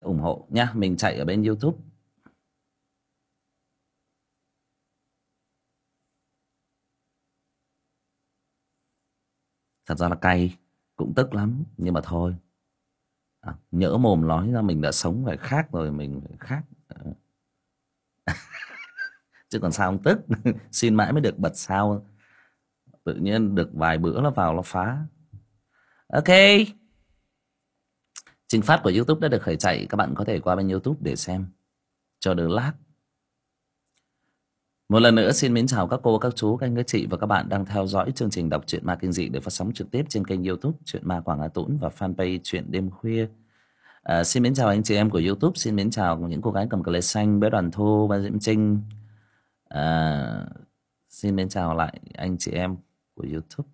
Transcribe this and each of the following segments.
ủng hộ nhá. Mình chạy ở bên YouTube. Thật ra là cay, cũng tức lắm, nhưng mà thôi. Nhỡ mồm nói ra mình đã sống phải khác rồi, mình phải khác. Chứ còn sao không tức. Xin mãi mới được bật sao. Tự nhiên được vài bữa nó vào nó phá. Ok. Trình phát của YouTube đã được khởi chạy. Các bạn có thể qua bên YouTube để xem cho đỡ lag. Một lần nữa xin mến chào các cô, các chú, các anh, các chị và các bạn đang theo dõi chương trình đọc truyện ma kinh dị được phát sóng trực tiếp trên kênh YouTube Truyện Ma Quảng Hà Tũng và fanpage Truyện Đêm Khuya. Xin mến chào anh chị em của YouTube, xin mến chào những cô gái cầm cờ lê xanh, bé Đoàn Thu, bé Diễm Trinh. Xin mến chào lại anh chị em của YouTube.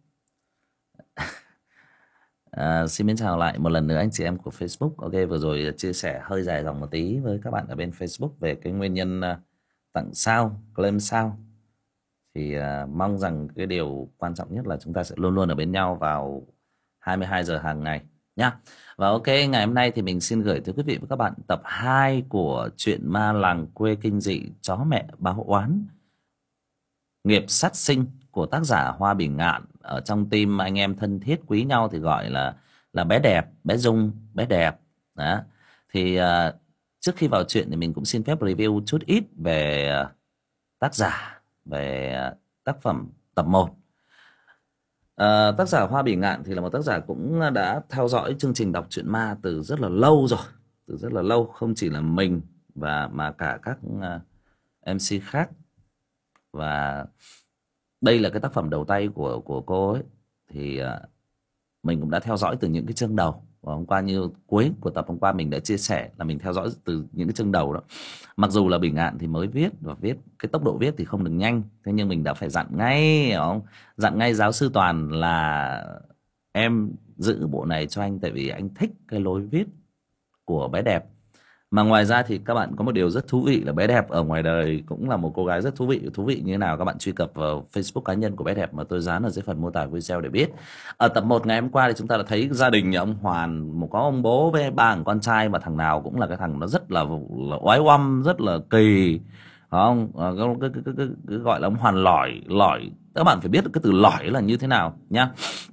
Xin mến chào lại một lần nữa anh chị em của Facebook. Ok, vừa rồi chia sẻ hơi dài dòng một tí với các bạn ở bên Facebook về cái nguyên nhân tặng sao, claim sao. Thì mong rằng cái điều quan trọng nhất là chúng ta sẽ luôn luôn ở bên nhau vào 22 giờ hàng ngày nhá. Và ok, ngày hôm nay thì mình xin gửi tới quý vị và các bạn tập 2 của truyện ma làng quê kinh dị Chó Mẹ Báo Oán Nghiệp Sát Sinh của tác giả Hoa Bỉ Ngạn. Ở trong team anh em thân thiết quý nhau thì gọi là bé đẹp, bé Dung, bé đẹp. Đó. Thì trước khi vào chuyện thì mình cũng xin phép review chút ít về tác giả, về tác phẩm tập 1. Tác giả Hoa Bỉ Ngạn thì là một tác giả cũng đã theo dõi chương trình đọc truyện ma từ rất là lâu rồi. Từ rất là lâu, không chỉ là mình mà cả các MC khác. Và đây là cái tác phẩm đầu tay của cô ấy. Thì mình cũng đã theo dõi từ những cái chương đầu. Và hôm qua như cuối của tập hôm qua mình đã chia sẻ là mình theo dõi từ những cái chương đầu đó. Mặc dù là Bỉ Ngạn thì mới viết, và viết cái tốc độ viết thì không được nhanh, thế nhưng mình đã phải dặn ngay, hiểu không? Dặn ngay giáo sư Toàn là em giữ bộ này cho anh, tại vì anh thích cái lối viết của bé đẹp. Mà ngoài ra thì các bạn có một điều rất thú vị là bé đẹp ở ngoài đời cũng là một cô gái rất thú vị. Thú vị như thế nào các bạn truy cập vào Facebook cá nhân của bé đẹp mà tôi dán ở dưới phần mô tả video để biết. Ở tập 1 ngày hôm qua thì chúng ta đã thấy gia đình nhà ông Hoàn, có ông bố với ba thằng con trai, mà thằng nào cũng là cái thằng nó rất là oái oăm, rất là kỳ, không? Cái gọi là ông Hoàn lỏi. Các bạn phải biết cái từ lỏi là như thế nào nhá.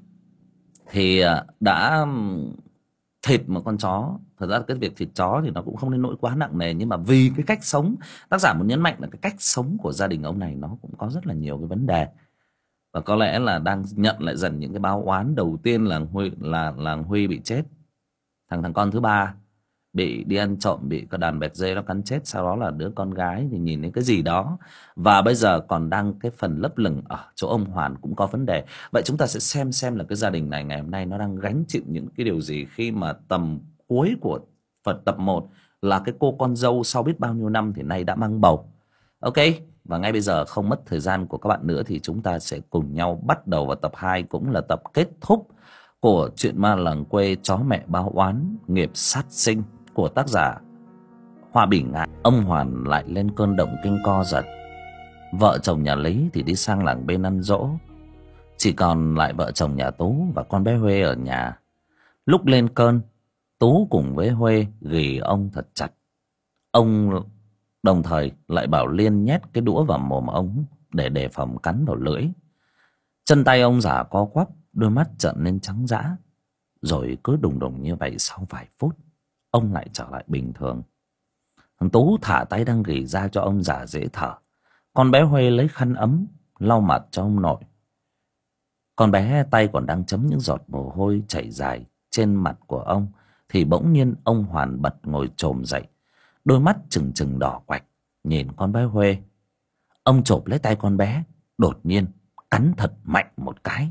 Thì đã thịt một con chó. Thật ra cái việc thịt chó thì nó cũng không đến nỗi quá nặng nề, nhưng mà vì cái cách sống, tác giả muốn nhấn mạnh là cái cách sống của gia đình ông này nó cũng có rất là nhiều cái vấn đề. Và có lẽ là đang nhận lại dần những cái báo oán. Đầu tiên là Huy bị chết, thằng con thứ ba bị đi ăn trộm, bị cái đàn bẹt dê nó cắn chết. Sau đó là đứa con gái thì nhìn thấy cái gì đó. Và bây giờ còn đang cái phần lấp lửng ở chỗ ông Hoàn cũng có vấn đề. Vậy chúng ta sẽ xem là cái gia đình này ngày hôm nay nó đang gánh chịu những cái điều gì, khi mà tầm cuối của phần tập 1 là cái cô con dâu sau biết bao nhiêu năm thì nay đã mang bầu. Ok, và ngay bây giờ không mất thời gian của các bạn nữa thì chúng ta sẽ cùng nhau bắt đầu vào tập 2, cũng là tập kết thúc của truyện ma làng quê Chó Mẹ Báo Oán Nghiệp Sát Sinh của tác giả Hoa Bỉ Ngạn. Ông Hoàn lại lên cơn động kinh co giật. Vợ chồng nhà Lý thì đi sang làng bên ăn dỗ, chỉ còn lại vợ chồng nhà Tú và con bé Huê ở nhà. Lúc lên cơn, Tú cùng với Huê ghì ông thật chặt. Ông đồng thời lại bảo Liên nhét cái đũa vào mồm ông để đề phòng cắn vào lưỡi. Chân tay ông già co quắp, đôi mắt trợn lên trắng dã. Rồi cứ đùng đùng như vậy, sau vài phút ông lại trở lại bình thường. Thằng Tú thả tay đang ghì ra cho ông già dễ thở. Con bé Huê lấy khăn ấm lau mặt cho ông nội. Con bé tay còn đang chấm những giọt mồ hôi chảy dài trên mặt của ông thì bỗng nhiên ông Hoàn bật ngồi chồm dậy, đôi mắt trừng trừng đỏ quạch nhìn con bé Huê. Ông chộp lấy tay con bé, đột nhiên cắn thật mạnh một cái.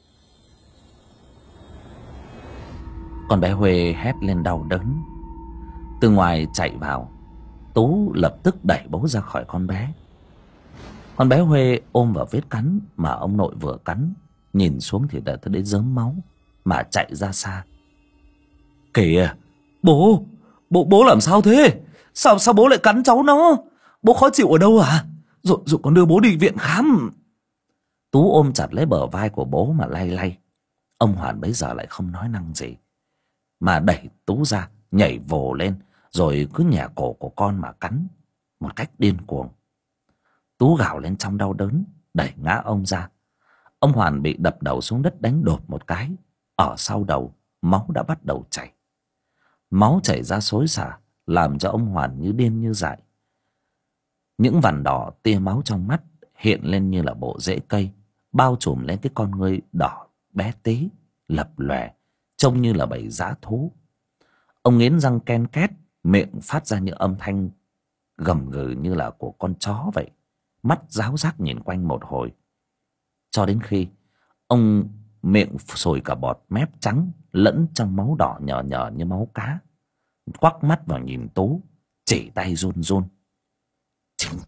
Con bé Huê hét lên đau đớn. Từ ngoài chạy vào, Tú lập tức đẩy bố ra khỏi con bé. Con bé Huê ôm vào vết cắn mà ông nội vừa cắn, nhìn xuống thì đã thấy đến rớm máu mà chạy ra xa. Kìa, bố làm sao thế? Sao bố lại cắn cháu nó? Bố khó chịu ở đâu à? Rồi con đưa bố đi viện khám. Tú ôm chặt lấy bờ vai của bố mà lay lay. Ông Hoàn bấy giờ lại không nói năng gì, mà đẩy Tú ra, nhảy vồ lên, rồi cứ nhè cổ của con mà cắn một cách điên cuồng. Tú gào lên trong đau đớn, đẩy ngã ông ra. Ông Hoàn bị đập đầu xuống đất đánh đột một cái. Ở sau đầu, máu đã bắt đầu chảy. Máu chảy ra xối xả, làm cho ông Hoàn như điên như dại. Những vằn đỏ tia máu trong mắt hiện lên như là bộ rễ cây, bao trùm lên cái con ngươi đỏ bé tí, lập lòe, trông như là bầy dã thú. Ông nghiến răng ken két, miệng phát ra những âm thanh gầm gừ như là của con chó vậy. Mắt ráo rác nhìn quanh một hồi, cho đến khi ông miệng sùi cả bọt mép trắng lẫn trong máu đỏ nhờ nhờ như máu cá. Quắc mắt vào nhìn Tú, chỉ tay run run. Chính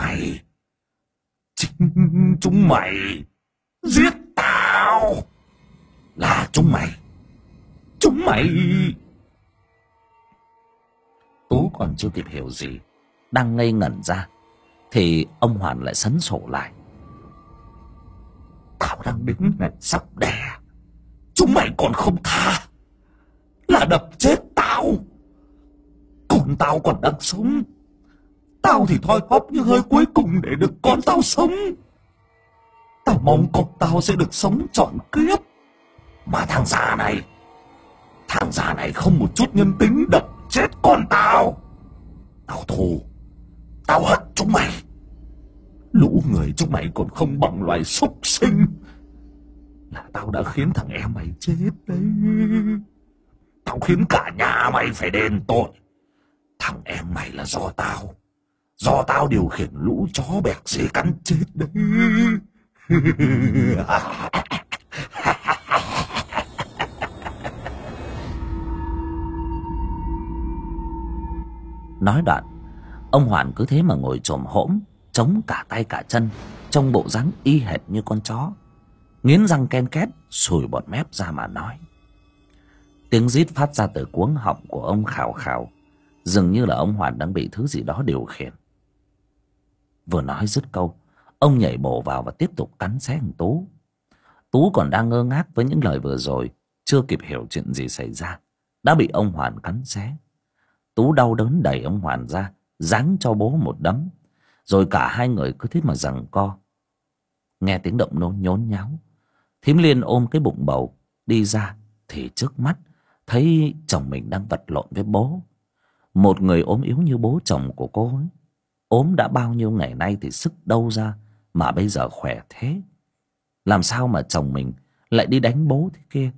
chúng mày giết tao, là chúng mày. Tú còn chưa kịp hiểu gì, đang ngây ngẩn ra, thì ông Hoàn lại sấn sổ lại. Tao đang đứng này sắp đẻ, chúng mày còn không tha, là đập chết tao. Con tao còn đang sống, tao thì thoi thóp như hơi cuối cùng để được con tao sống. Tao mong con tao sẽ được sống trọn kiếp. Mà thằng già này không một chút nhân tính, đập chết con tao. Tao thù, tao hận chúng mày. Lũ người chúng mày còn không bằng loài súc sinh. Là tao đã khiến thằng em mày chết đấy. Tao khiến cả nhà mày phải đền tội. Thằng em mày là do tao điều khiển lũ chó bẹc dê cắn chết đấy. Nói đoạn, ông Hoàn cứ thế mà ngồi chồm hổm, chống cả tay cả chân, trông bộ dáng y hệt như con chó. Nghiến răng ken két, sùi bọt mép ra mà nói. Tiếng rít phát ra từ cuống họng của ông khào khào, dường như là ông Hoàn đang bị thứ gì đó điều khiển. Vừa nói dứt câu, ông nhảy bổ vào và tiếp tục cắn xé thằng Tú. Tú còn đang ngơ ngác với những lời vừa rồi, chưa kịp hiểu chuyện gì xảy ra, đã bị ông Hoàn cắn xé. Tú đau đớn đẩy ông Hoàn ra, giáng cho bố một đấm, rồi cả hai người cứ thế mà giằng co. Nghe tiếng động nôn nhốn nháo, Thím Liên ôm cái bụng bầu đi ra, thì trước mắt thấy chồng mình đang vật lộn với bố. Một người ốm yếu như bố chồng của cô ấy, ốm đã bao nhiêu ngày nay thì sức đâu ra mà bây giờ khỏe thế. Làm sao mà chồng mình lại đi đánh bố thế kia?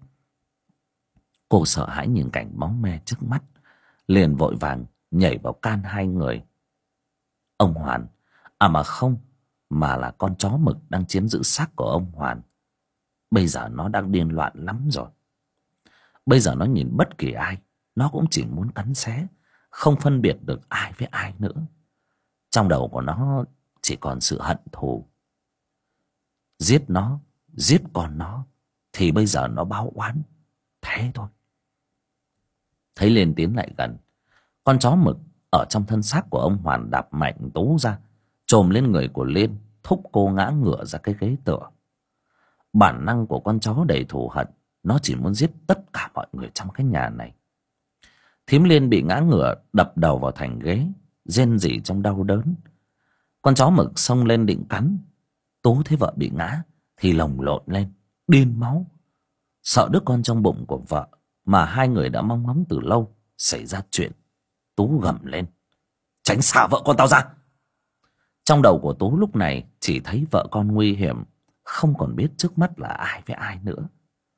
Cô sợ hãi nhìn cảnh máu me trước mắt, liền vội vàng nhảy vào can hai người. Ông Hoàn, mà không, mà là con chó mực đang chiếm giữ xác của ông Hoàn. Bây giờ nó đang điên loạn lắm rồi. Bây giờ nó nhìn bất kỳ ai, nó cũng chỉ muốn cắn xé, không phân biệt được ai với ai nữa. Trong đầu của nó chỉ còn sự hận thù. Giết nó, giết con nó, thì bây giờ nó báo oán. Thế thôi. Thấy Liên tiến lại gần, con chó mực ở trong thân xác của ông Hoàn đạp mạnh Tú ra, chồm lên người của Liên, thúc cô ngã ngửa ra cái ghế tựa. Bản năng của con chó đầy thù hận, nó chỉ muốn giết tất cả mọi người trong cái nhà này. Thím Liên bị ngã ngửa, đập đầu vào thành ghế, rên rỉ trong đau đớn. Con chó mực xông lên định cắn. Tú thấy vợ bị ngã thì lồng lộn lên, điên máu. Sợ đứa con trong bụng của vợ mà hai người đã mong ngóng từ lâu xảy ra chuyện, Tú gầm lên: tránh xa vợ con tao ra. Trong đầu của Tú lúc này chỉ thấy vợ con nguy hiểm, không còn biết trước mắt là ai với ai nữa.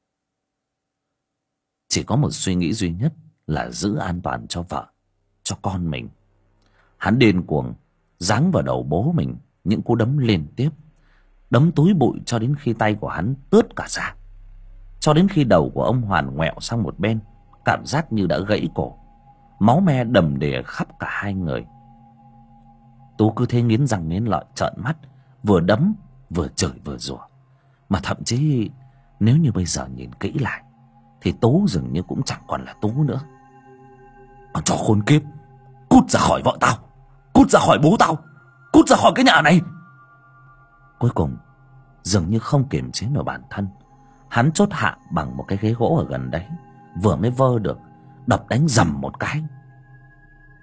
Chỉ có một suy nghĩ duy nhất là giữ an toàn cho vợ, cho con mình. Hắn điên cuồng giáng vào đầu bố mình những cú đấm liên tiếp, đấm túi bụi cho đến khi tay của hắn tướt cả ra, cho đến khi đầu của ông Hoàn ngoẹo sang một bên, cảm giác như đã gãy cổ. Máu me đầm đìa khắp cả hai người. Tú cứ thế nghiến răng nghiến lợi trợn mắt, vừa đấm vừa chửi vừa rủa. Mà thậm chí nếu như bây giờ nhìn kỹ lại thì Tú dường như cũng chẳng còn là Tú nữa. Con chó khốn kiếp, cút ra khỏi vợ tao, cút ra khỏi bố tao, cút ra khỏi cái nhà này. Cuối cùng dường như không kiềm chế nổi bản thân, hắn chốt hạ bằng một cái ghế gỗ ở gần đấy, vừa mới vơ được, đập đánh dầm một cái.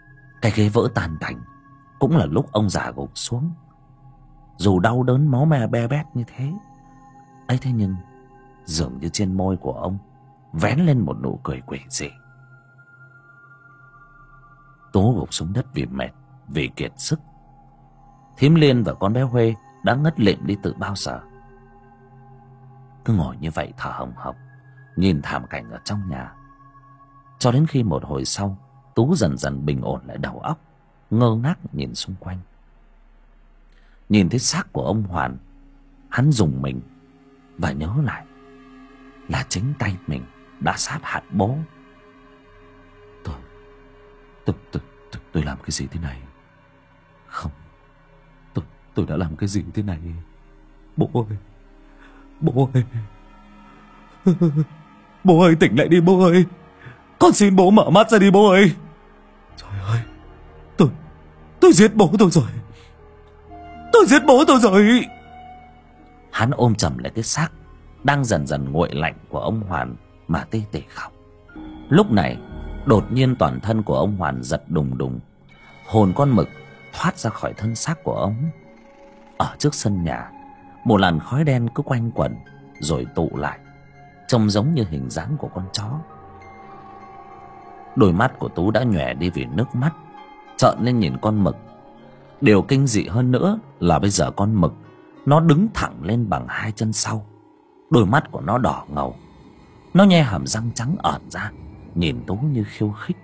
Cái ghế vỡ tan tành. Cũng là lúc ông già gục xuống. Dù đau đớn máu me be bét như thế ấy, thế nhưng dường như trên môi của ông vén lên một nụ cười quỷ dị. Tú gục xuống đất vì mệt, vì kiệt sức. Thím Liên và con bé Huê đã ngất lịm đi từ bao giờ. Cứ ngồi như vậy thở hồng hộc, nhìn thảm cảnh ở trong nhà. Cho đến khi một hồi sau, Tú dần dần bình ổn lại đầu óc, ngơ ngác nhìn xung quanh. Nhìn thấy xác của ông Hoàn, hắn rùng mình và nhớ lại là chính tay mình đã sát hại bố. Tôi làm cái gì thế này? Không, tôi đã làm cái gì thế này? Bố ơi, bố ơi, bố ơi, tỉnh lại đi bố ơi. Con xin bố mở mắt ra đi bố ơi. Trời ơi, tôi giết bố tôi rồi. Tôi giết bố tôi rồi. Hắn ôm chầm lấy cái xác đang dần dần nguội lạnh của ông Hoàn mà tê tê khóc. Lúc này đột nhiên toàn thân của ông Hoàn giật đùng đùng. Hồn con mực thoát ra khỏi thân xác của ông. Ở trước sân nhà, một làn khói đen cứ quanh quẩn rồi tụ lại, trông giống như hình dáng của con chó. Đôi mắt của Tú đã nhòe đi vì nước mắt, trợn lên nhìn con mực. Điều kinh dị hơn nữa là bây giờ con mực nó đứng thẳng lên bằng hai chân sau. Đôi mắt của nó đỏ ngầu. Nó nhe hàm răng trắng ẩn ra, nhìn Tú như khiêu khích.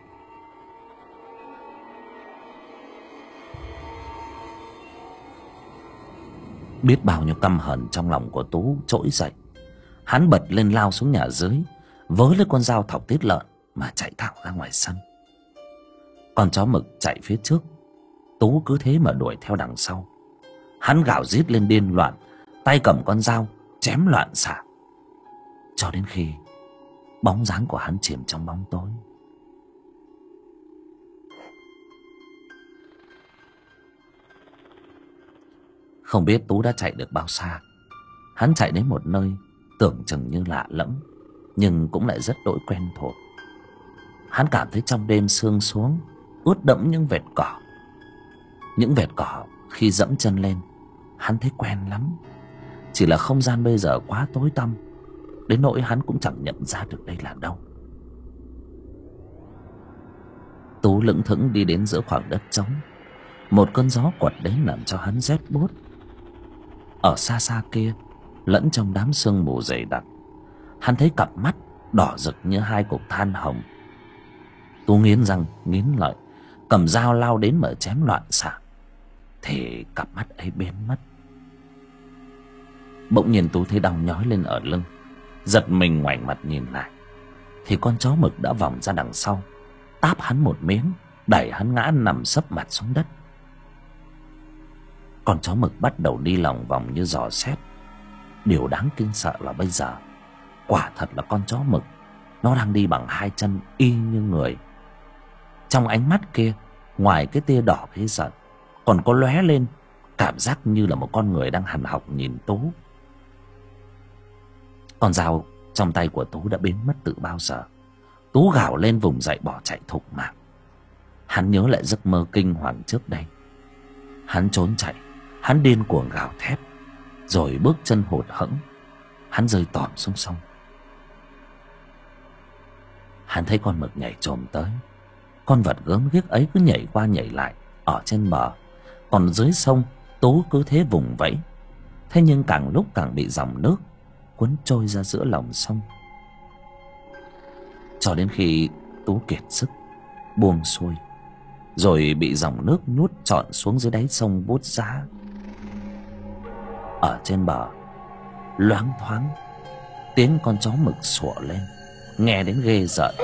Biết bao nhiêu căm hờn trong lòng của Tú trỗi dậy. Hắn bật lên lao xuống nhà dưới, vớ lấy con dao thọc tiết lợn mà chạy thẳng ra ngoài sân. Con chó mực chạy phía trước, Tú cứ thế mà đuổi theo đằng sau. Hắn gào rít lên điên loạn, tay cầm con dao chém loạn xạ, cho đến khi bóng dáng của hắn chìm trong bóng tối. Không biết Tú đã chạy được bao xa. Hắn chạy đến một nơi tưởng chừng như lạ lẫm, nhưng cũng lại rất đỗi quen thuộc. Hắn cảm thấy trong đêm sương xuống, ướt đẫm những vệt cỏ. Những vệt cỏ khi dẫm chân lên, hắn thấy quen lắm. Chỉ là không gian bây giờ quá tối tăm, đến nỗi hắn cũng chẳng nhận ra được đây là đâu. Tú lững thững đi đến giữa khoảng đất trống. Một cơn gió quật đến làm cho hắn rét buốt. Ở xa xa kia, lẫn trong đám sương mù dày đặc, hắn thấy cặp mắt đỏ rực như hai cục than hồng. Tú nghiến răng nghiến lợi, cầm dao lao đến mà chém loạn xạ, thì cặp mắt ấy biến mất. Bỗng nhiên Tú thấy đau nhói lên ở lưng, giật mình ngoảnh mặt nhìn lại, thì con chó mực đã vòng ra đằng sau, táp hắn một miếng, đẩy hắn ngã nằm sấp mặt xuống đất. Con chó mực bắt đầu đi lòng vòng như giò xét. Điều đáng kinh sợ là bây giờ quả thật là con chó mực, nó đang đi bằng hai chân y như người. Trong ánh mắt kia, ngoài cái tia đỏ ghê giận, còn có lóe lên cảm giác như là một con người đang hằn học nhìn Tú. Con dao trong tay của Tú đã biến mất từ bao giờ. Tú gào lên vùng dậy bỏ chạy thục mạng. Hắn nhớ lại giấc mơ kinh hoàng trước đây. Hắn trốn chạy, hắn điên cuồng gào thét, rồi bước chân hụt hẫng, hắn rơi tọm xuống sông. Hắn thấy con mực nhảy chồm tới. Con vật gớm ghiếc ấy cứ nhảy qua nhảy lại ở trên bờ, còn dưới sông Tú cứ thế vùng vẫy. Thế nhưng càng lúc càng bị dòng nước cuốn trôi ra giữa lòng sông, cho đến khi Tú kiệt sức buông xuôi, rồi bị dòng nước nuốt trọn xuống dưới đáy sông bút giá. Ở trên bờ loáng thoáng tiếng con chó mực sủa lên, nghe đến ghê rợn.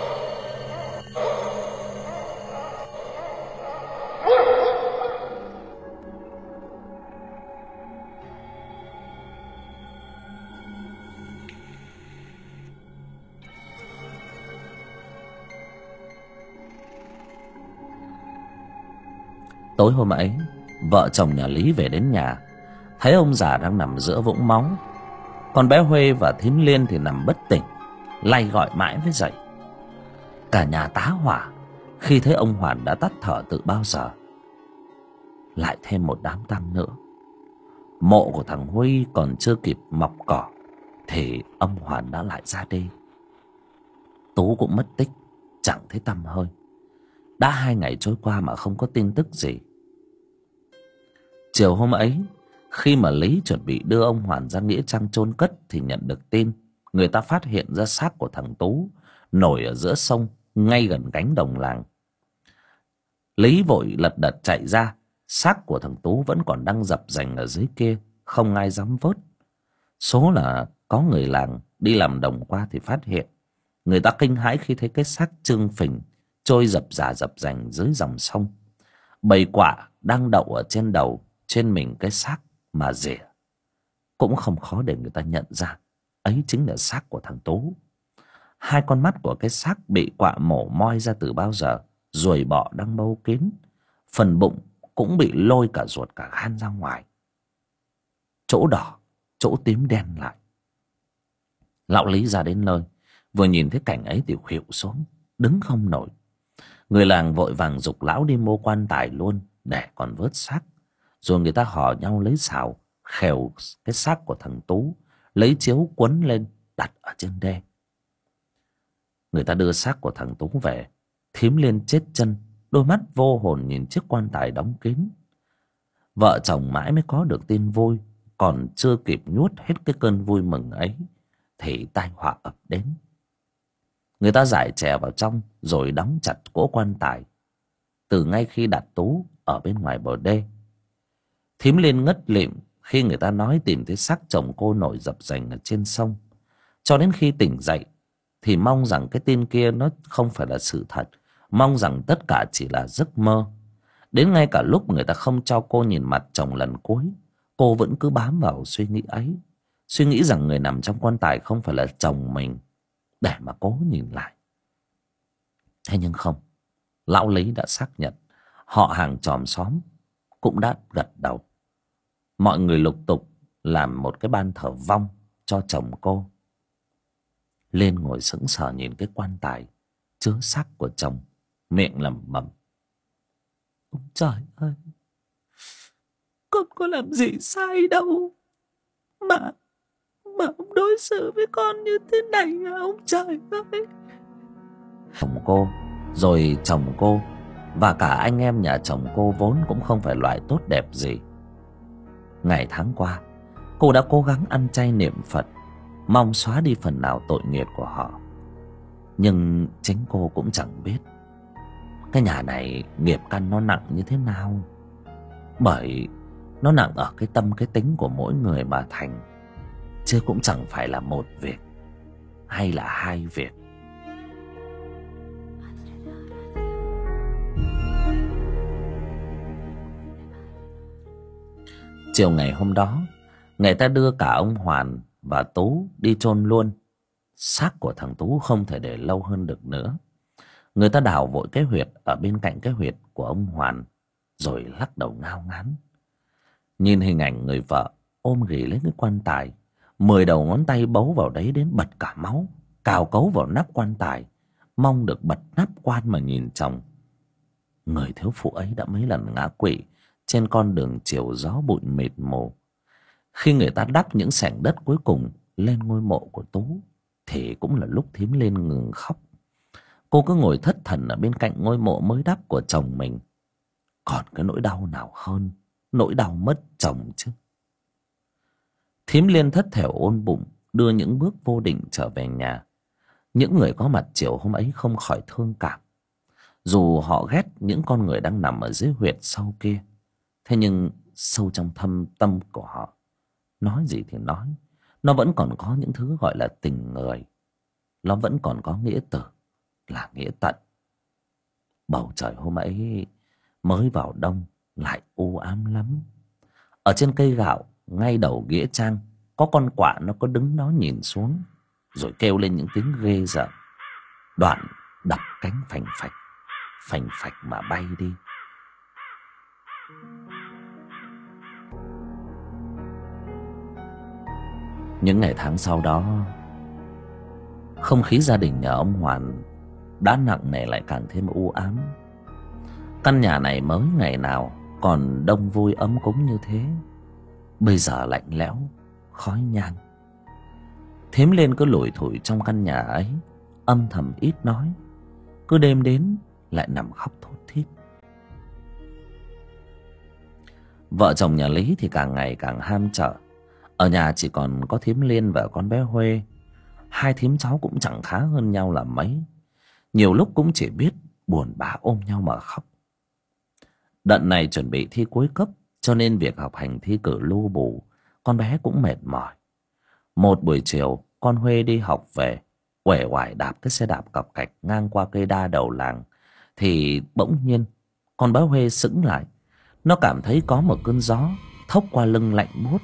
Tối hôm ấy, vợ chồng nhà Lý về đến nhà, thấy ông già đang nằm giữa vũng máu. Còn bé Huê và thím Liên thì nằm bất tỉnh, lay gọi mãi mới dậy. Cả nhà tá hỏa khi thấy ông Hoàn đã tắt thở từ bao giờ. Lại thêm một đám tang nữa. Mộ của thằng Huy còn chưa kịp mọc cỏ thì ông Hoàn đã lại ra đi. Tú cũng mất tích, chẳng thấy tăm hơi. Đã 2 ngày trôi qua mà không có tin tức gì. Chiều hôm ấy, khi mà Lý chuẩn bị đưa ông Hoàn ra nghĩa trang chôn cất thì nhận được tin người ta phát hiện ra xác của thằng Tú nổi ở giữa sông ngay gần cánh đồng làng. Lý vội lật đật chạy ra, xác của thằng Tú vẫn còn đang dập dềnh ở dưới kia, không ai dám vớt. Số là có người làng đi làm đồng qua thì phát hiện. Người ta kinh hãi khi thấy cái xác trương phình trôi dập dềnh dưới dòng sông. Bầy quạ đang đậu ở trên đầu, trên mình cái xác mà rỉa. Cũng không khó để người ta nhận ra ấy chính là xác của thằng Tú. 2 con mắt của cái xác bị quạ mổ moi ra từ bao giờ, ruồi bọ đang bâu kín. Phần bụng cũng bị lôi cả ruột cả gan ra ngoài, chỗ đỏ chỗ tím đen lại. Lão Lý ra đến nơi, vừa nhìn thấy cảnh ấy thì khuỵu xuống, đứng không nổi. Người làng vội vàng giục lão đi mua quan tài luôn để còn vớt xác. Rồi người ta hò nhau lấy xào khều cái xác của thằng Tú, lấy chiếu quấn lên đặt ở trên đê. Người ta đưa xác của thằng Tú về. Thím Liên chết chân, đôi mắt vô hồn nhìn chiếc quan tài đóng kín. Vợ chồng mãi mới có được tin vui, còn chưa kịp nuốt hết cái cơn vui mừng ấy thì tai họa ập đến. Người ta rải chè vào trong rồi đóng chặt cỗ quan tài từ ngay khi đặt Tú ở bên ngoài bờ đê. Thím Liên ngất lịm khi người ta nói tìm thấy xác chồng cô nổi dập dềnh ở trên sông. Cho đến khi tỉnh dậy thì mong rằng cái tin kia nó không phải là sự thật, mong rằng tất cả chỉ là giấc mơ. Đến ngay cả lúc người ta không cho cô nhìn mặt chồng lần cuối, cô vẫn cứ bám vào suy nghĩ ấy, suy nghĩ rằng người nằm trong quan tài không phải là chồng mình, để mà cố nhìn lại. Thế nhưng không, lão Lý đã xác nhận, họ hàng chòm xóm cũng đã gật đầu. Mọi người lục tục làm một cái ban thờ vong cho chồng cô. Lên ngồi sững sờ nhìn cái quan tài chứa xác của chồng, miệng lẩm bẩm: Ông trời ơi, con có làm gì sai đâu mà ông đối xử với con như thế này à, ông trời ơi. Chồng cô, rồi chồng cô và cả anh em nhà chồng cô vốn cũng không phải loại tốt đẹp gì. Ngày tháng qua, cô đã cố gắng ăn chay niệm Phật, mong xóa đi phần nào tội nghiệp của họ. Nhưng chính cô cũng chẳng biết cái nhà này nghiệp căn nó nặng như thế nào. Bởi nó nặng ở cái tâm cái tính của mỗi người mà thành, chứ cũng chẳng phải là một việc hay là 2 việc. Chiều ngày hôm đó, người ta đưa cả ông Hoàn và Tú đi chôn luôn. Xác của thằng Tú không thể để lâu hơn được nữa. Người ta đào vội cái huyệt ở bên cạnh cái huyệt của ông Hoàn, rồi lắc đầu ngao ngán. Nhìn hình ảnh người vợ ôm ghì lấy cái quan tài, 10 đầu ngón tay bấu vào đấy đến bật cả máu, cào cấu vào nắp quan tài, mong được bật nắp quan mà nhìn chồng. Người thiếu phụ ấy đã mấy lần ngã quỵ trên con đường chiều gió bụi mịt mù. Khi người ta đắp những xẻng đất cuối cùng lên ngôi mộ của Tú thì cũng là lúc thím lên ngừng khóc. Cô cứ ngồi thất thần ở bên cạnh ngôi mộ mới đắp của chồng mình. Còn cái nỗi đau nào hơn nỗi đau mất chồng chứ. Thím Liên thất thểu ôm bụng đưa những bước vô định trở về nhà. Những người có mặt chiều hôm ấy không khỏi thương cảm. Dù họ ghét những con người đang nằm ở dưới huyệt sâu kia, thế nhưng sâu trong thâm tâm của họ, nói gì thì nói, nó vẫn còn có những thứ gọi là tình người. Nó vẫn còn có nghĩa tử là nghĩa tận. Bầu trời hôm ấy mới vào đông lại u ám lắm. Ở trên cây gạo ngay đầu nghĩa trang, có con quạ nó có đứng đó nhìn xuống, rồi kêu lên những tiếng ghê rợn. Đoạn đập cánh phành phạch mà bay đi. Những ngày tháng sau đó, không khí gia đình nhà ông Hoàn đã nặng nề lại càng thêm u ám. Căn nhà này mới ngày nào còn đông vui ấm cúng như thế, bây giờ lạnh lẽo, khói nhang. Thím Liên cứ lủi thủi trong căn nhà ấy, âm thầm ít nói, cứ đêm đến lại nằm khóc thút thít. Vợ chồng nhà Lý thì càng ngày càng ham trở. Ở nhà chỉ còn có thím Liên và con bé Huê. Hai thím cháu cũng chẳng khá hơn nhau là mấy. Nhiều lúc cũng chỉ biết buồn bã ôm nhau mà khóc. Đợt này chuẩn bị thi cuối cấp, cho nên việc học hành thi cử lu bù, con bé cũng mệt mỏi. Một buổi chiều, con Huê đi học về, uể oải đạp cái xe đạp cọc cạch ngang qua cây đa đầu làng, thì bỗng nhiên con bé Huê sững lại. Nó cảm thấy có một cơn gió thốc qua lưng lạnh buốt.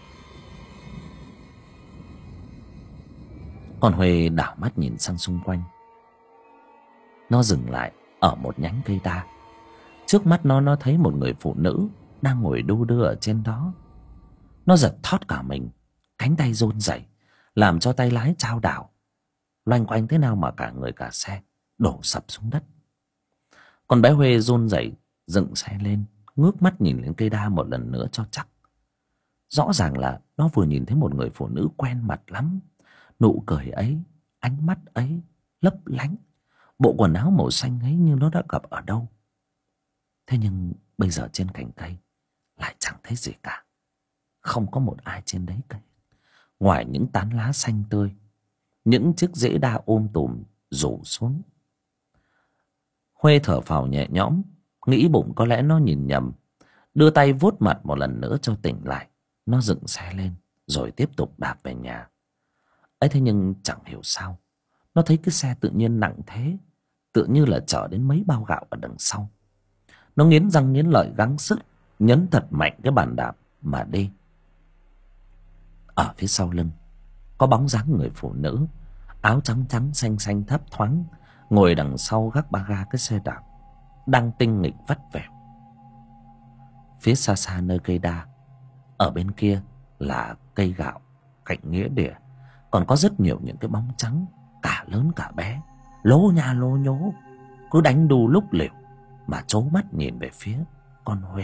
Con Huê đảo mắt nhìn sang xung quanh. Nó dừng lại ở một nhánh cây đa. Trước mắt nó thấy một người phụ nữ đang ngồi đu đưa ở trên đó. Nó giật thót cả mình, cánh tay run rẩy, làm cho tay lái chao đảo. Loanh quanh thế nào mà cả người cả xe đổ sập xuống đất. Con bé Huê run rẩy dựng xe lên, ngước mắt nhìn lên cây đa một lần nữa cho chắc. Rõ ràng là nó vừa nhìn thấy một người phụ nữ quen mặt lắm. Nụ cười ấy, ánh mắt ấy lấp lánh, bộ quần áo màu xanh ấy như nó đã gặp ở đâu. Thế nhưng bây giờ trên cành cây lại chẳng thấy gì cả. Không có một ai trên đấy cả, ngoài những tán lá xanh tươi, những chiếc rễ đa tùm rủ xuống. Huê thở phào nhẹ nhõm, nghĩ bụng có lẽ nó nhìn nhầm, đưa tay vuốt mặt một lần nữa cho tỉnh lại. Nó dựng xe lên rồi tiếp tục đạp về nhà. Ấy thế nhưng chẳng hiểu sao nó thấy cái xe tự nhiên nặng thế, tự như là chở đến mấy bao gạo ở đằng sau. Nó nghiến răng nghiến lợi gắng sức nhấn thật mạnh cái bàn đạp mà đi. Ở phía sau lưng có bóng dáng người phụ nữ, áo trắng trắng xanh xanh thấp thoáng, ngồi đằng sau gác ba ga cái xe đạp, đang tinh nghịch vắt vẻo. Phía xa xa nơi cây đa, ở bên kia là cây gạo cạnh nghĩa địa, còn có rất nhiều những cái bóng trắng, cả lớn cả bé, lố nha lố nhố, cứ đánh đu lúc liều mà trố mắt nhìn về phía con Huê.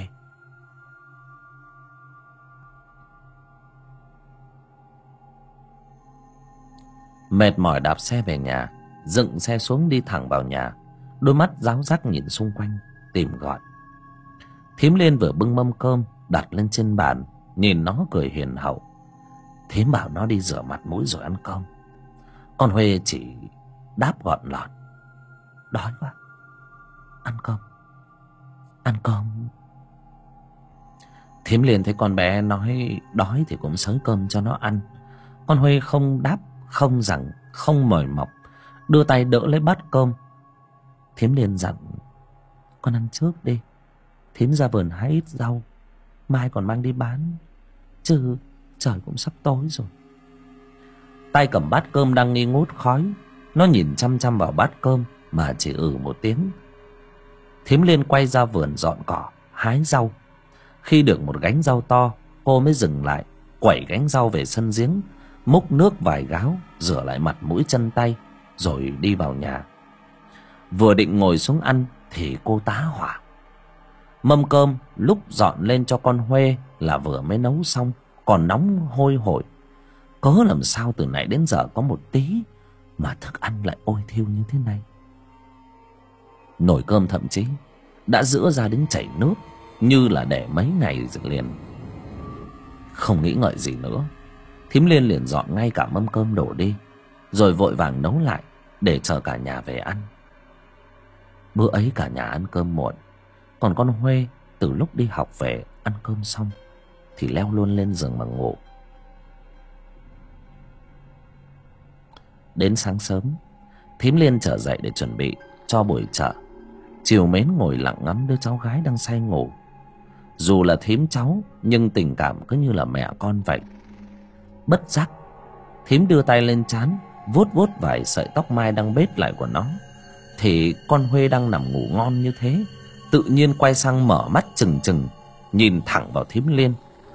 Mệt mỏi đạp xe về nhà, dựng xe xuống đi thẳng vào nhà, đôi mắt ráo rác nhìn xung quanh tìm gọi. Thím Liên vừa bưng mâm cơm đặt lên trên bàn, nhìn nó cười hiền hậu. Thím bảo nó đi rửa mặt mũi rồi ăn cơm. Con Huê chỉ đáp gọn lọt: đói quá, ăn cơm, ăn cơm. Thím Liên thấy con bé nói đói thì cũng xới cơm cho nó ăn. Con Huê không đáp, không rằng, không mời mọc, đưa tay đỡ lấy bát cơm. Thím Liên dặn: con ăn trước đi, thím ra vườn hái ít rau, mai còn mang đi bán, chứ trời cũng sắp tối rồi. Tay cầm bát cơm đang nghi ngút khói, nó nhìn chăm chăm vào bát cơm mà chỉ một tiếng. Thím Liên quay ra vườn dọn cỏ, hái rau. Khi được một gánh rau to, cô mới dừng lại, quẩy gánh rau về sân giếng, múc nước vài gáo, rửa lại mặt mũi chân tay, rồi đi vào nhà. Vừa định ngồi xuống ăn thì cô tá hỏa. Mâm cơm lúc dọn lên cho con Huê là vừa mới nấu xong, còn nóng hôi hổi. Cớ làm sao từ nãy đến giờ có một tí mà thức ăn lại ôi thiêu như thế này. Nồi cơm thậm chí đã rữa ra đến chảy nước, như là để mấy ngày liền. Không nghĩ ngợi gì nữa, thím Liên liền dọn ngay cả mâm cơm đổ đi, rồi vội vàng nấu lại để chờ cả nhà về ăn. Bữa ấy cả nhà ăn cơm muộn, còn con Huê từ lúc đi học về ăn cơm xong thì leo luôn lên giường mà ngủ. Đến sáng sớm, thím Liên trở dậy để chuẩn bị cho buổi chợ. Chiều mến ngồi lặng ngắm đứa cháu gái đang say ngủ. Dù là thím cháu nhưng tình cảm cứ như là mẹ con vậy. Bất giác, thím đưa tay lên trán, vuốt vuốt vài sợi tóc mai đang bết lại của nó, thì con Huê đang nằm ngủ ngon như thế tự nhiên quay sang mở mắt trừng trừng, nhìn thẳng vào thím Liên.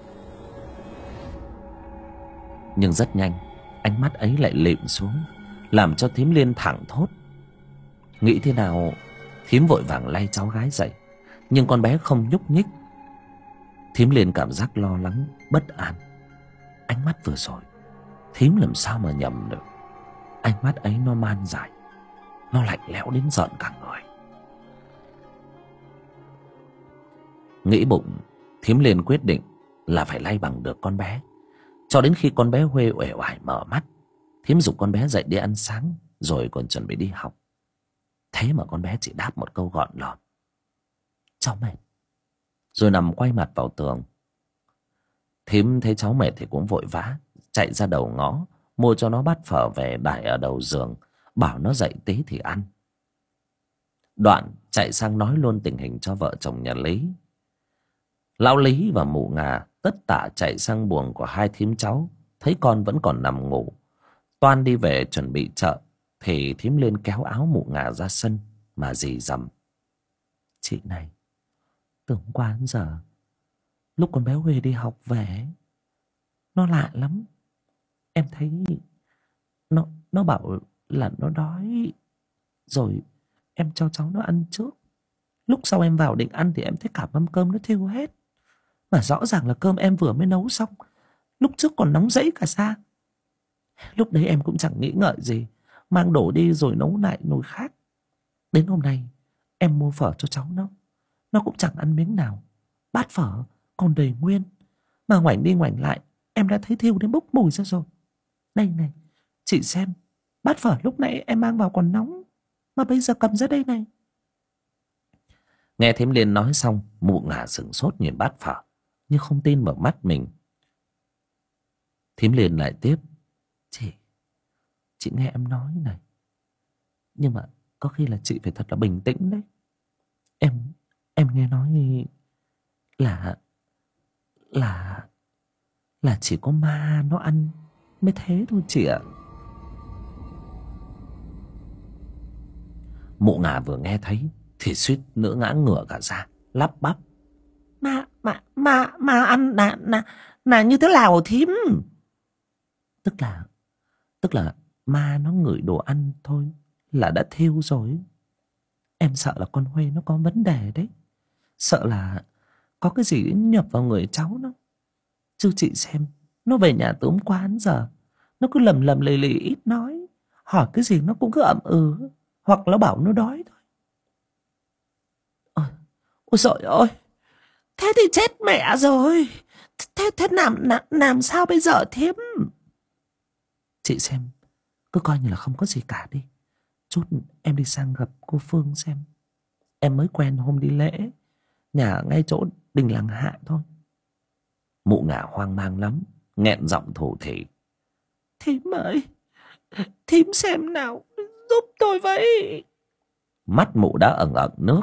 Nhưng rất nhanh, ánh mắt ấy lại lịm xuống, làm cho thím Liên thẳng thốt: Nghĩ thế nào, thím vội vàng lay cháu gái dậy, nhưng con bé không nhúc nhích. Thím liền cảm giác lo lắng, bất an. Ánh mắt vừa rồi thím làm sao mà nhầm được. Ánh mắt ấy nó man dại, nó lạnh lẽo đến giận cả người. Nghĩ bụng, thím liền quyết định là phải lay bằng được con bé. Cho đến khi con bé Huê uể oải mở mắt, thím giục con bé dậy đi ăn sáng, rồi còn chuẩn bị đi học. Thế mà con bé chỉ đáp một câu gọn lọt: cháu mệt. Rồi nằm quay mặt vào tường. Thím thấy cháu mệt thì cũng vội vã chạy ra đầu ngõ, mua cho nó bát phở về đải ở đầu giường, bảo nó dậy tí thì ăn. Đoạn chạy sang nói luôn tình hình cho vợ chồng nhà Lý. Lão Lý và mụ Ngà tất tả chạy sang buồng của hai thím cháu, thấy con vẫn còn nằm ngủ, toan đi về chuẩn bị chợ, thì thím lên kéo áo mụ Ngà ra sân mà rì rầm: chị này, từ hôm qua đến giờ, lúc con bé Huê đi học về, nó lạ lắm. Em thấy nó bảo là nó đói, rồi em cho cháu nó ăn trước. Lúc sau em vào định ăn thì em thấy cả mâm cơm nó thiêu hết, mà rõ ràng là cơm em vừa mới nấu xong, lúc trước còn nóng rẫy cả ra. Lúc đấy em cũng chẳng nghĩ ngợi gì, mang đổ đi rồi nấu lại nồi khác. Đến hôm nay em mua phở cho cháu nó cũng chẳng ăn miếng nào. Bát phở còn đầy nguyên, mà ngoảnh đi ngoảnh lại em đã thấy thiêu đến bốc mùi ra rồi. Đây này, chị xem, bát phở lúc nãy em mang vào còn nóng, mà bây giờ cầm ra đây này. Nghe thím Liên nói xong, mụ Ngà sửng sốt nhìn bát phở như không tin vào mắt mình. Thím Liên lại tiếp: chị nghe em nói này, nhưng mà có khi là chị phải thật là bình tĩnh đấy. Em nghe nói là chỉ có ma nó ăn mới thế thôi chị ạ. Mụ Ngà vừa nghe thấy thì suýt nữa ngã ngửa cả ra, lắp bắp: Ma ăn là như thế nào thím? Tức là ma nó ngửi đồ ăn thôi là đã thiêu rồi. Em sợ là con Huê nó có vấn đề đấy, sợ là có cái gì nhập vào người cháu nó. Chứ chị xem, nó về nhà từ hôm qua đến giờ, nó cứ lầm lầm lì lì ít nói, hỏi cái gì nó cũng cứ ậm ừ, hoặc nó bảo nó đói thôi. Ôi trời ơi, thế thì chết mẹ rồi. Thế làm sao bây giờ thím? Chị xem, cứ coi như là không có gì cả đi. Chút em đi sang gặp cô Phương xem. Em mới quen hôm đi lễ, nhà ngay chỗ đình làng Hạ thôi. Mụ Ngà hoang mang lắm, nghẹn giọng thủ thỉ: thím ơi, thím xem nào, giúp tôi với. Mắt mụ đã ẩn ẩn nước.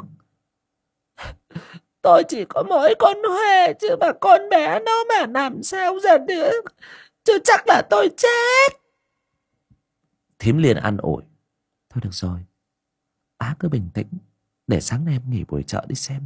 Tôi chỉ có mỗi con Huê, chứ mà con bé nó mà làm sao ra được, chứ chắc là tôi chết. Thím Liên an ủi: thôi được rồi, bác cứ bình tĩnh, để sáng nay em nghỉ buổi chợ đi xem.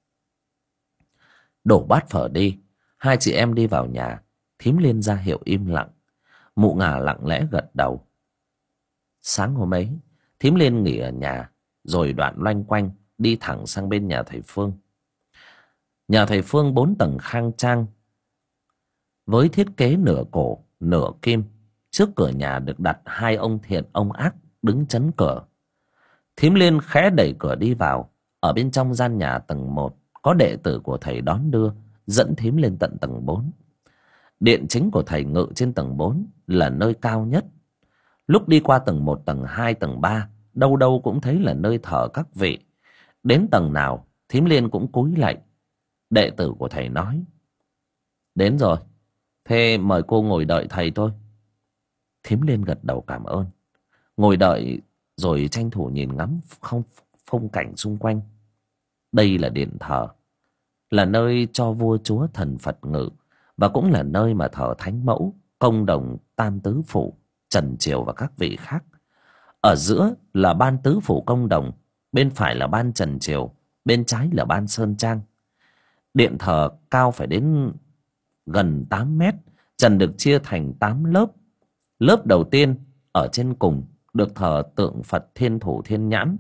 Đổ bát phở đi, hai chị em đi vào nhà. Thím Liên ra hiệu im lặng. Mụ Ngà lặng lẽ gật đầu. Sáng hôm ấy, thím Liên nghỉ ở nhà, rồi đoạn loanh quanh đi thẳng sang bên nhà thầy Phương. Nhà thầy Phương 4 tầng khang trang, với thiết kế nửa cổ nửa kim. Trước cửa nhà được đặt hai ông thiện ông ác đứng chắn cửa. Thím Liên khẽ đẩy cửa đi vào. Ở bên trong gian nhà tầng 1 có đệ tử của thầy đón đưa, dẫn thím lên tận tầng 4. Điện chính của thầy ngự trên tầng 4 là nơi cao nhất. Lúc đi qua tầng 1, tầng 2, tầng 3, đâu đâu cũng thấy là nơi thờ các vị. Đến tầng nào thím Liên cũng cúi lạy. Đệ tử của thầy nói: đến rồi, thế mời cô ngồi đợi thầy thôi. Thím Liên gật đầu cảm ơn, ngồi đợi rồi tranh thủ nhìn ngắm phong cảnh xung quanh. Đây là điện thờ, là nơi cho vua chúa thần Phật ngự, và cũng là nơi mà thờ thánh mẫu, công đồng, tam tứ phủ, trần triều và các vị khác. Ở giữa là ban tứ phủ công đồng, bên phải là ban trần triều, bên trái là ban sơn trang. Điện thờ cao phải đến gần 8 mét, trần được chia thành 8 lớp. Lớp đầu tiên ở trên cùng được thờ tượng Phật Thiên Thủ Thiên Nhãn,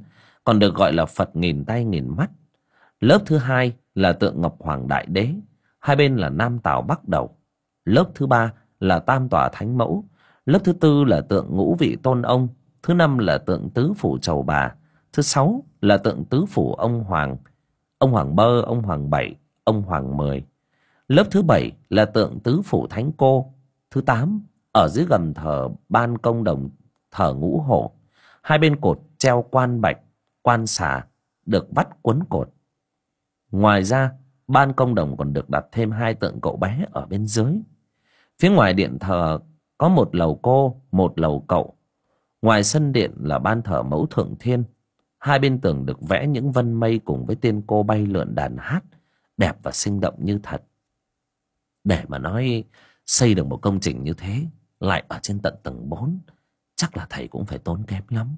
còn được gọi là Phật nghìn tay nghìn mắt. Lớp thứ hai là tượng Ngọc Hoàng Đại Đế, hai bên là Nam Tào Bắc Đầu. Lớp thứ ba là Tam Tòa Thánh Mẫu. Lớp thứ tư là tượng Ngũ Vị Tôn Ông. Thứ năm là tượng Tứ Phủ Trầu Bà. Thứ sáu là tượng Tứ Phủ ông Hoàng Bơ, ông Hoàng Bảy, ông Hoàng Mười. Lớp thứ bảy là tượng Tứ Phủ Thánh Cô. Thứ tám, ở dưới gầm thờ Ban Công Đồng thờ Ngũ Hổ. Hai bên cột treo quan bạch, quan xà được vắt quấn cột. Ngoài ra, Ban Công Đồng còn được đặt thêm hai tượng cậu bé ở bên dưới. Phía ngoài điện thờ có một lầu cô, một lầu cậu. Ngoài sân điện là ban thờ Mẫu Thượng Thiên. Hai bên tường được vẽ những vân mây cùng với tiên cô bay lượn đàn hát, đẹp và sinh động như thật. Để mà nói xây được một công trình như thế, lại ở trên tận tầng 4, chắc là thầy cũng phải tốn kém lắm.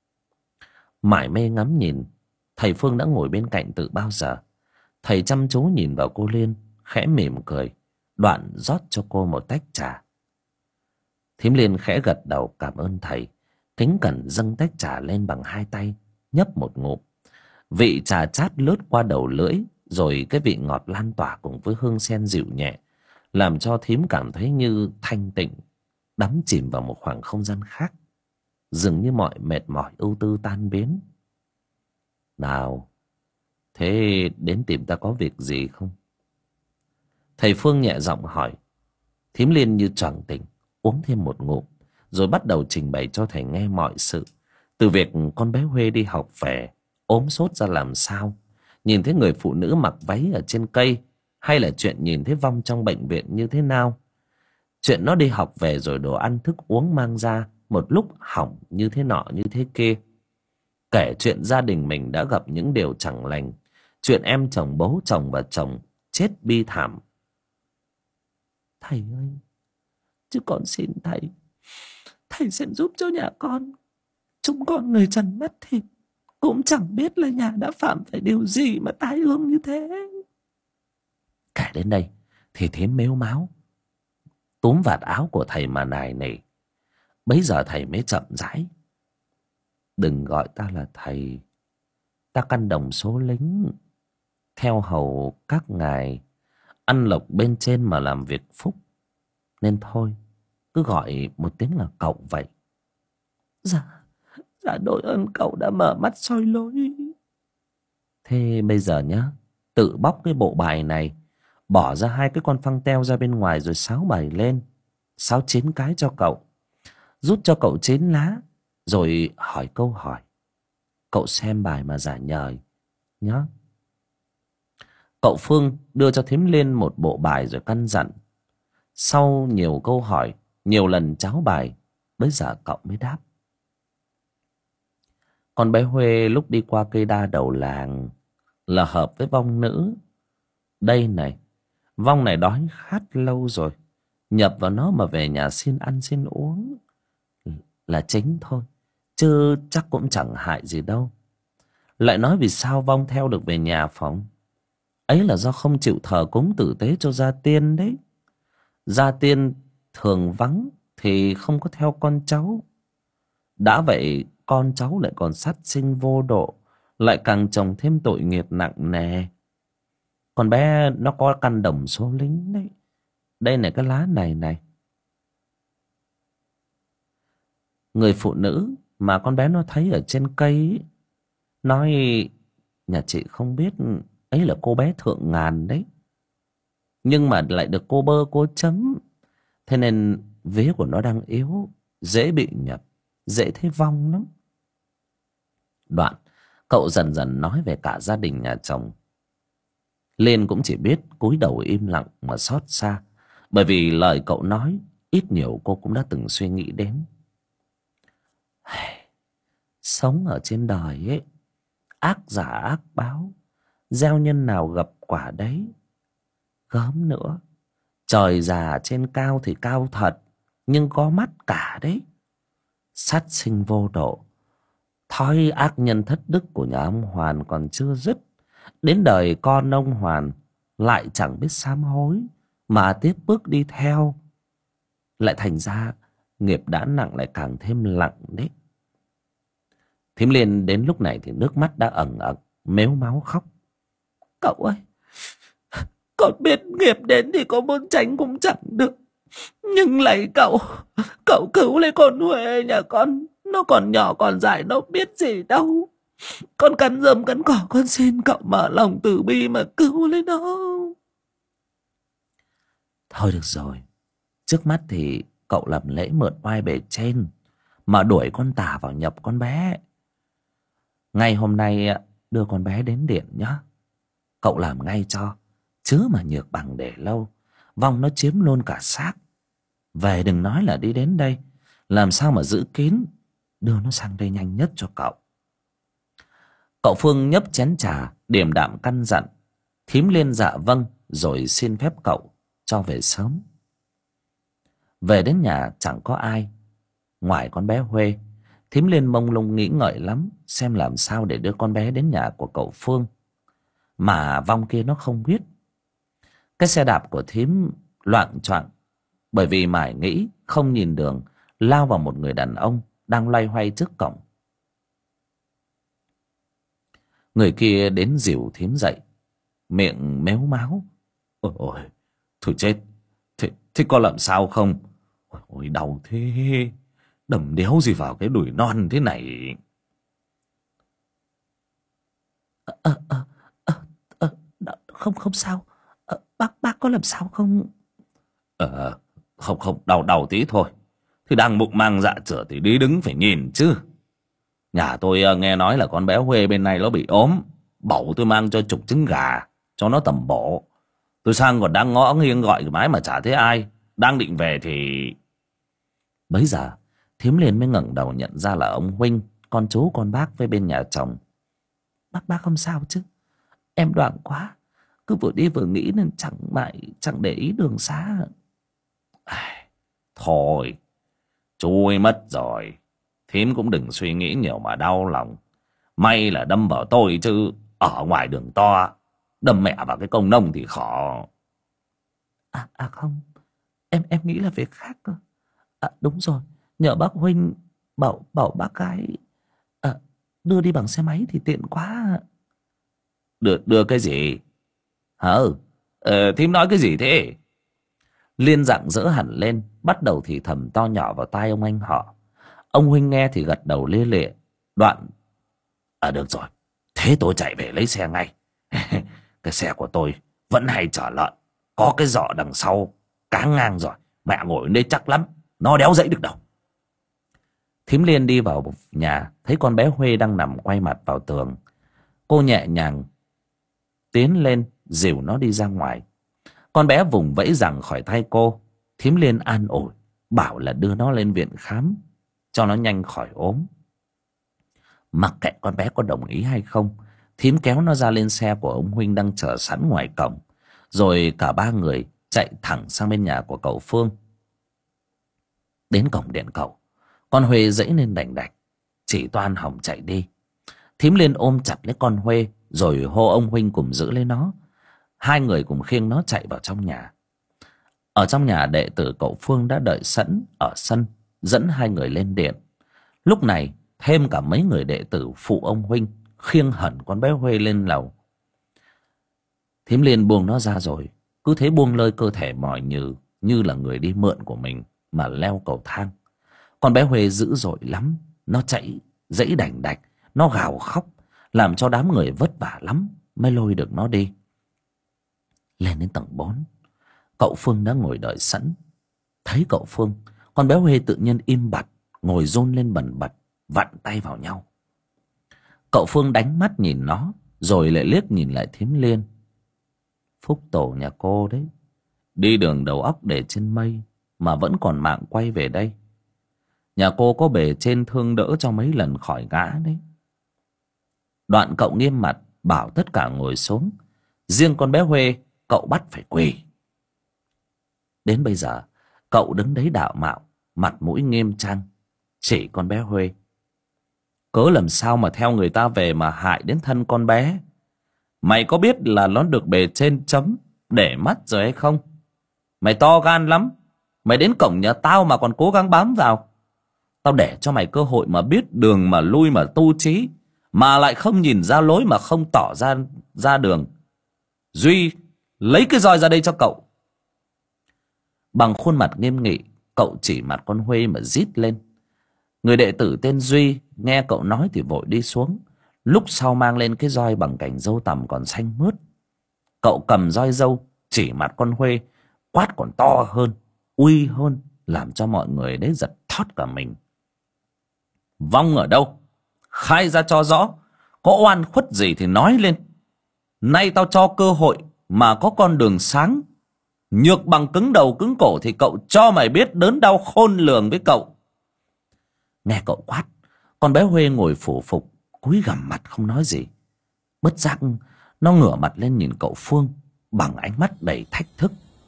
Mải mê ngắm nhìn, thầy Phương đã ngồi bên cạnh từ bao giờ. Thầy chăm chú nhìn vào cô Liên, khẽ mỉm cười, đoạn rót cho cô một tách trà. Thím Liên khẽ gật đầu cảm ơn thầy, kính cẩn dâng tách trà lên bằng hai tay, nhấp một ngụm. Vị trà chát lướt qua đầu lưỡi, rồi cái vị ngọt lan tỏa cùng với hương sen dịu nhẹ, làm cho thím cảm thấy như thanh tịnh, đắm chìm vào một khoảng không gian khác. Dường như mọi mệt mỏi ưu tư tan biến. Nào, thế đến tìm ta có việc gì không? Thầy Phương nhẹ giọng hỏi. Thím Liên như choàng tỉnh, uống thêm một ngụm, rồi bắt đầu trình bày cho thầy nghe mọi sự. Từ việc con bé Huê đi học về, ốm sốt ra làm sao, nhìn thấy người phụ nữ mặc váy ở trên cây, hay là chuyện nhìn thấy vong trong bệnh viện như thế nào. Chuyện nó đi học về rồi đồ ăn thức uống mang ra, một lúc hỏng như thế nọ như thế kia. Kể chuyện gia đình mình đã gặp những điều chẳng lành. Chuyện em chồng, bố chồng và chồng chết bi thảm. Thầy ơi, chứ con xin thầy sẽ giúp cho nhà con. Chúng con người trần mắt thịt, cũng chẳng biết là nhà đã phạm phải điều gì mà tai ương như thế. Kể đến đây thì thím mếu máo, túm vạt áo của thầy mà nài nỉ. Bấy giờ thầy mới chậm rãi. Đừng gọi ta là thầy, ta căn đồng số lính, theo hầu các ngài, ăn lộc bên trên mà làm việc phúc, nên thôi cứ gọi một tiếng là cậu vậy. Dạ đội ơn cậu đã mở mắt soi lối. Thế bây giờ nhá, tự bóc cái bộ bài này, bỏ ra hai cái con phăng teo ra bên ngoài, rồi sáo bài lên, sáo 9 cái cho cậu, rút cho cậu 9 lá, rồi hỏi câu hỏi. Cậu xem bài mà giả nhời nhá. Cậu Phương đưa cho thím Liên một bộ bài rồi căn dặn. Sau nhiều câu hỏi, nhiều lần tráo bài, bây giờ cậu mới đáp. Con bé Huê lúc đi qua cây đa đầu làng là hợp với vong nữ. Đây này, vong này đói khát lâu rồi, nhập vào nó mà về nhà xin ăn xin uống là chính thôi, chứ chắc cũng chẳng hại gì đâu. Lại nói vì sao vong theo được về nhà phòng ấy là do không chịu thờ cúng tử tế cho gia tiên đấy. Gia tiên thường vắng thì không có theo con cháu. Đã vậy con cháu lại còn sát sinh vô độ, lại càng chồng thêm tội nghiệp nặng nề. Con bé nó có căn đồng số lính đấy. Đây này, cái lá này. Người phụ nữ mà con bé nó thấy ở trên cây ấy, nói nhà chị không biết ấy là cô bé Thượng Ngàn đấy, nhưng mà lại được cô bơ cô chấm. Thế nên vế của nó đang yếu, dễ bị nhập, dễ thấy vong lắm. Đoạn cậu dần dần nói về cả gia đình nhà chồng. Liên cũng chỉ biết cúi đầu im lặng mà xót xa, bởi vì lời cậu nói ít nhiều cô cũng đã từng suy nghĩ đến. Sống ở trên đời ấy, ác giả ác báo, gieo nhân nào gặp quả đấy. Gớm nữa, trời già trên cao thì cao thật, nhưng có mắt cả đấy. Sát sinh vô độ, thói ác nhân thất đức của nhà ông Hoàn còn chưa dứt, đến đời con ông Hoàn lại chẳng biết sám hối mà tiếp bước đi theo. Lại thành ra nghiệp đã nặng lại càng thêm nặng đấy. Thím Liên đến lúc này thì nước mắt đã ẩn ẩn, mếu máo khóc. Cậu ơi, con biết nghiệp đến thì có muốn tránh cũng chẳng được. Nhưng lấy cậu cứu lấy con Huệ nhà con. Nó còn nhỏ còn dại, nó biết gì đâu. Con cắn rơm cắn cỏ, con xin cậu mở lòng từ bi mà cứu lấy nó. Thôi được rồi, trước mắt thì cậu làm lễ mượn oai bề trên mà đuổi con Tả vào nhập con bé. Ngay hôm nay đưa con bé đến điện nhá. Cậu làm ngay cho, chứ mà nhược bằng để lâu, vong nó chiếm luôn cả xác. Về đừng nói là đi đến đây, làm sao mà giữ kín. Đưa nó sang đây nhanh nhất cho cậu. Cậu Phương nhấp chén trà, điềm đạm căn dặn. Thím Liên dạ vâng, rồi xin phép cậu cho về sớm. Về đến nhà chẳng có ai ngoài con bé Huê. Thím Liên mông lung nghĩ ngợi lắm, xem làm sao để đưa con bé đến nhà của cậu Phương mà vong kia nó không biết. Cái xe đạp của thím loạng choạng, bởi vì mải nghĩ không nhìn đường, lao vào một người đàn ông đang loay hoay trước cổng. Người kia đến dìu thím dậy, miệng mếu máo. Ôi, thôi chết, thế có làm sao không? Ôi, đau thế, đầm đéo gì vào cái đùi non thế này. Không sao. Bác có làm sao không? Không, đau tí thôi. Thì đang bụng mang dạ chửa thì đi đứng phải nhìn chứ. Nhà tôi nghe nói là con bé Huê bên này nó bị ốm. Bảo tôi mang cho chục trứng gà cho nó tầm bổ. Tôi sang còn đang ngõ nghiêng gọi mãi mà chả thấy ai. Đang định về thì... Bấy giờ thím Liên mới ngẩng đầu nhận ra là ông Huynh, con chú con bác với bên nhà chồng. Bác không sao chứ? Em đoạn quá, cứ vừa đi vừa nghĩ nên chẳng để ý đường xá. Thôi, chú ấy mất rồi, thím cũng đừng suy nghĩ nhiều mà đau lòng. May là đâm vào tôi chứ ở ngoài đường to, đâm mẹ vào cái công nông thì khó. Không, em nghĩ là việc khác cơ. Đúng rồi, nhờ bác Huynh bảo bác gái đưa đi bằng xe máy thì tiện quá. Đưa cái gì? Thím nói cái gì thế? Liên rạng rỡ hẳn lên, bắt đầu thì thầm to nhỏ vào tai ông anh họ. Ông Huynh nghe thì gật đầu lia lịa. Đoạn: được rồi, thế tôi chạy về lấy xe ngay. Cái xe của tôi vẫn hay chở lợn, có cái giỏ đằng sau cáng ngang rồi, mẹ ngồi đây chắc lắm, nó đéo dậy được đâu. Thím Liên đi vào nhà, thấy con bé Huê đang nằm quay mặt vào tường. Cô nhẹ nhàng tiến lên dìu nó đi ra ngoài. Con bé vùng vẫy rằng khỏi tay cô. Thím Liên an ủi, bảo là đưa nó lên viện khám cho nó nhanh khỏi ốm. Mặc kệ con bé có đồng ý hay không, thím kéo nó ra lên xe của ông Huynh đang chờ sẵn ngoài cổng. Rồi cả ba người chạy thẳng sang bên nhà của cậu Phương. Đến cổng điện cậu, con Huê dãy lên đành đạch, chỉ toan hỏng chạy đi. Thím Liên ôm chặt lấy con Huê rồi hô ông Huynh cùng giữ lấy nó. Hai người cùng khiêng nó chạy vào trong nhà. Ở trong nhà, đệ tử cậu Phương đã đợi sẵn ở sân, dẫn hai người lên điện. Lúc này thêm cả mấy người đệ tử phụ ông Huynh khiêng hẳn con bé Huê lên lầu. Thím Liên buông nó ra rồi cứ thế buông lơi cơ thể mỏi như là người đi mượn của mình mà leo cầu thang. Con bé Huê dữ dội lắm, nó chạy dãy đành đạch, nó gào khóc, làm cho đám người vất vả lắm mới lôi được nó đi. Lên đến tầng 4, cậu Phương đã ngồi đợi sẵn. Thấy cậu Phương, con bé Huê tự nhiên im bặt, ngồi rôn lên bần bật, vặn tay vào nhau. Cậu Phương đánh mắt nhìn nó, rồi lại liếc nhìn lại thím Liên. Phúc tổ nhà cô đấy, đi đường đầu óc để trên mây mà vẫn còn mạng quay về đây. Nhà cô có bề trên thương đỡ cho mấy lần khỏi ngã đấy. Đoạn cậu nghiêm mặt bảo tất cả ngồi xuống. Riêng con bé Huê cậu bắt phải quỳ. Đến bây giờ cậu đứng đấy đạo mạo, mặt mũi nghiêm trang, chỉ con bé Huê: cớ làm sao mà theo người ta về mà hại đến thân con bé? Mày có biết là nó được bề trên chấm để mắt rồi hay không? Mày to gan lắm, mày đến cổng nhà tao mà còn cố gắng bám vào. Tao để cho mày cơ hội mà biết đường mà lui mà tu trí, mà lại không nhìn ra lối mà không tỏ ra đường. Duy, lấy cái roi ra đây cho cậu. Bằng khuôn mặt nghiêm nghị, cậu chỉ mặt con Huê mà rít lên. Người đệ tử tên Duy nghe cậu nói thì vội đi xuống. Lúc sau mang lên cái roi bằng cành dâu tằm còn xanh mướt. Cậu cầm roi dâu chỉ mặt con Huê, quát còn to hơn, uy hơn, làm cho mọi người đấy giật thót cả mình. Vong ở đâu? Khai ra cho rõ. Có oan khuất gì thì nói lên. Nay tao cho cơ hội mà có con đường sáng. Nhược bằng cứng đầu cứng cổ thì cậu cho mày biết đớn đau khôn lường với cậu. Nghe cậu quát, con bé Huê ngồi phủ phục, cúi gằm mặt không nói gì. Bất giác nó ngửa mặt lên nhìn cậu Phương bằng ánh mắt đầy thách thức.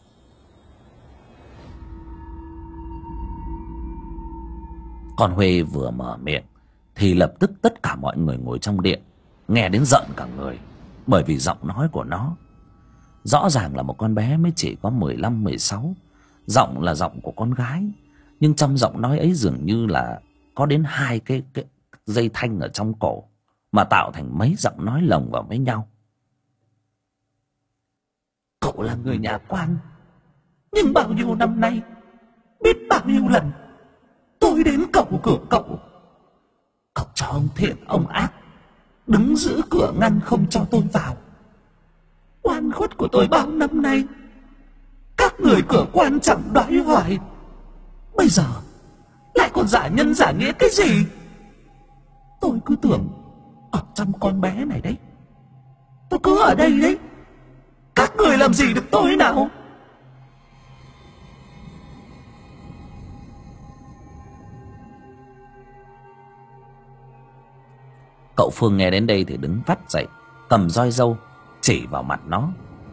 Con Huê vừa mở miệng thì lập tức tất cả mọi người ngồi trong điện nghe đến giận cả người. Bởi vì giọng nói của nó rõ ràng là một con bé mới chỉ có 15-16. Giọng là giọng của con gái, nhưng trong giọng nói ấy dường như là có đến 2 cái dây thanh ở trong cổ, mà tạo thành mấy giọng nói lồng vào với nhau. Cậu là người nhà quan, nhưng bao nhiêu năm nay, biết bao nhiêu lần tôi đến cửa cậu. Cậu cho ông thiện ông ác đứng giữ cửa ngăn không cho tôi vào. Oan khuất của tôi bao năm nay các người cửa quan chẳng đoái hoài, bây giờ lại còn giả nhân giả nghĩa cái gì? Tôi cứ tưởng ở trong con bé này đấy, tôi cứ ở đây đấy, các người làm gì được tôi nào? Cậu Phương nghe đến đây thì đứng vắt dậy, cầm roi dâu chỉ vào mặt nó.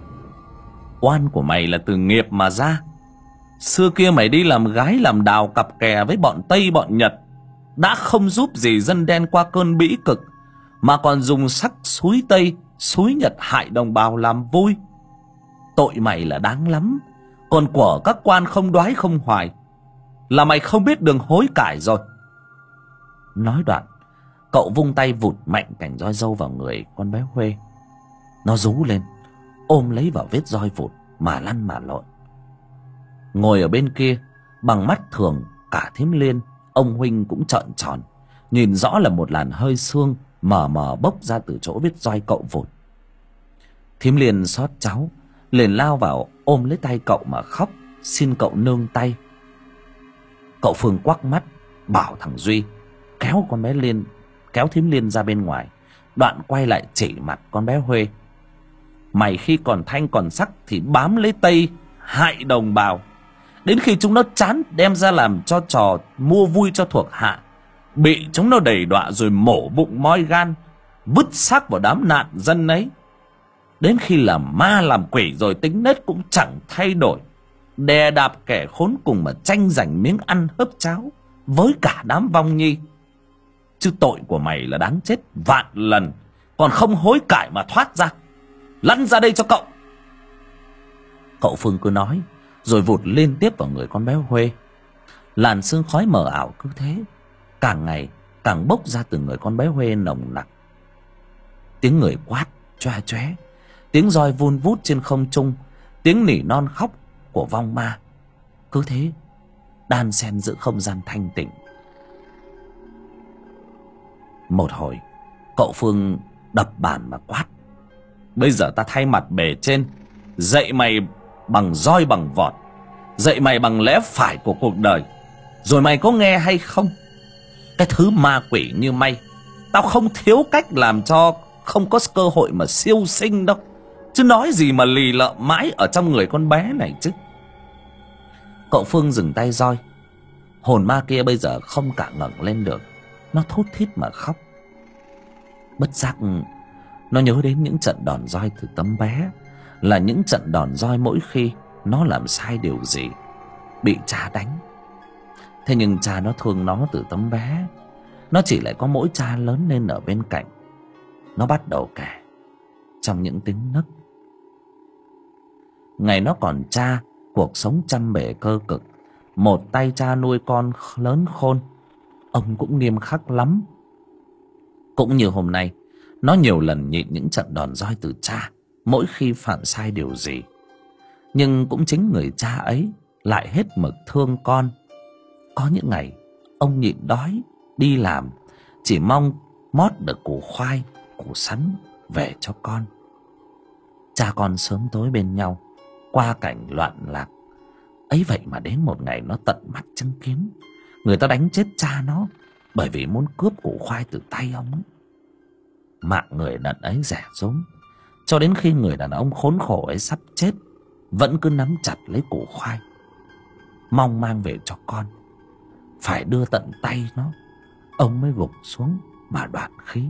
Oan của mày là từ nghiệp mà ra. Xưa kia mày đi làm gái làm đào cặp kè với bọn Tây bọn Nhật, đã không giúp gì dân đen qua cơn bĩ cực, mà còn dùng sắc xúi Tây xúi Nhật hại đồng bào làm vui. Tội mày là đáng lắm. Còn của các quan không đoái không hoài là mày không biết đường hối cải rồi. Nói đoạn, cậu vung tay vụt mạnh cành roi dâu vào người con bé Huê. Nó rú lên, ôm lấy vào vết roi vụt mà lăn mà lộn. Ngồi ở bên kia, bằng mắt thường cả thím Liên, ông huynh cũng trợn tròn, nhìn rõ là một làn hơi xương mờ mờ bốc ra từ chỗ vết roi cậu vụt. Thím Liên xót cháu, liền lao vào ôm lấy tay cậu mà khóc, xin cậu nương tay. Cậu Phương quắc mắt bảo thằng Duy kéo con bé Liên, kéo thím Liên ra bên ngoài, đoạn quay lại chỉ mặt con bé Huê. Mày khi còn thanh còn sắc thì bám lấy Tây hại đồng bào, đến khi chúng nó chán đem ra làm cho trò mua vui cho thuộc hạ, bị chúng nó đày đọa rồi mổ bụng moi gan, vứt xác vào đám nạn dân ấy. Đến khi làm ma làm quỷ rồi tính nết cũng chẳng thay đổi, đè đạp kẻ khốn cùng mà tranh giành miếng ăn hớp cháo với cả đám vong nhi. Chứ tội của mày là đáng chết vạn lần, còn không hối cải mà thoát ra. Lăn ra đây cho cậu. Cậu Phương cứ nói rồi vụt liên tiếp vào người con bé Huê. Làn sương khói mờ ảo cứ thế càng ngày càng bốc ra từ người con bé Huê nồng nặc. Tiếng người quát choa choé, tiếng roi vun vút trên không trung, tiếng nỉ non khóc của vong ma cứ thế đan xen giữa không gian thanh tịnh. Một hồi, cậu Phương đập bàn mà quát: bây giờ ta thay mặt bề trên dạy mày bằng roi bằng vọt, dạy mày bằng lẽ phải của cuộc đời, rồi mày có nghe hay không? Cái thứ ma quỷ như mày, tao không thiếu cách làm cho không có cơ hội mà siêu sinh đâu, chứ nói gì mà lì lợm mãi ở trong người con bé này chứ. Cậu Phương dừng tay roi. Hồn ma kia bây giờ không cả ngẩng lên được, nó thút thít mà khóc. Bất giác nó nhớ đến những trận đòn roi từ tấm bé, là những trận đòn roi mỗi khi nó làm sai điều gì, bị cha đánh. Thế nhưng cha nó thương nó từ tấm bé, nó chỉ lại có mỗi cha lớn lên ở bên cạnh. Nó bắt đầu kể trong những tiếng nấc. Ngày nó còn cha, cuộc sống chăm bề cơ cực, một tay cha nuôi con lớn khôn, ông cũng nghiêm khắc lắm. Cũng như hôm nay, nó nhiều lần nhịn những trận đòn roi từ cha mỗi khi phạm sai điều gì. Nhưng cũng chính người cha ấy lại hết mực thương con. Có những ngày ông nhịn đói đi làm, chỉ mong mót được củ khoai, củ sắn về cho con. Cha con sớm tối bên nhau, qua cảnh loạn lạc. Ấy vậy mà đến một ngày nó tận mắt chứng kiến người ta đánh chết cha nó bởi vì muốn cướp củ khoai từ tay ông ấy. Mạng người đàn ấy rẻ rúng, cho đến khi người đàn ông khốn khổ ấy sắp chết, vẫn cứ nắm chặt lấy củ khoai, mong mang về cho con. Phải đưa tận tay nó, ông mới gục xuống mà đoạn khí.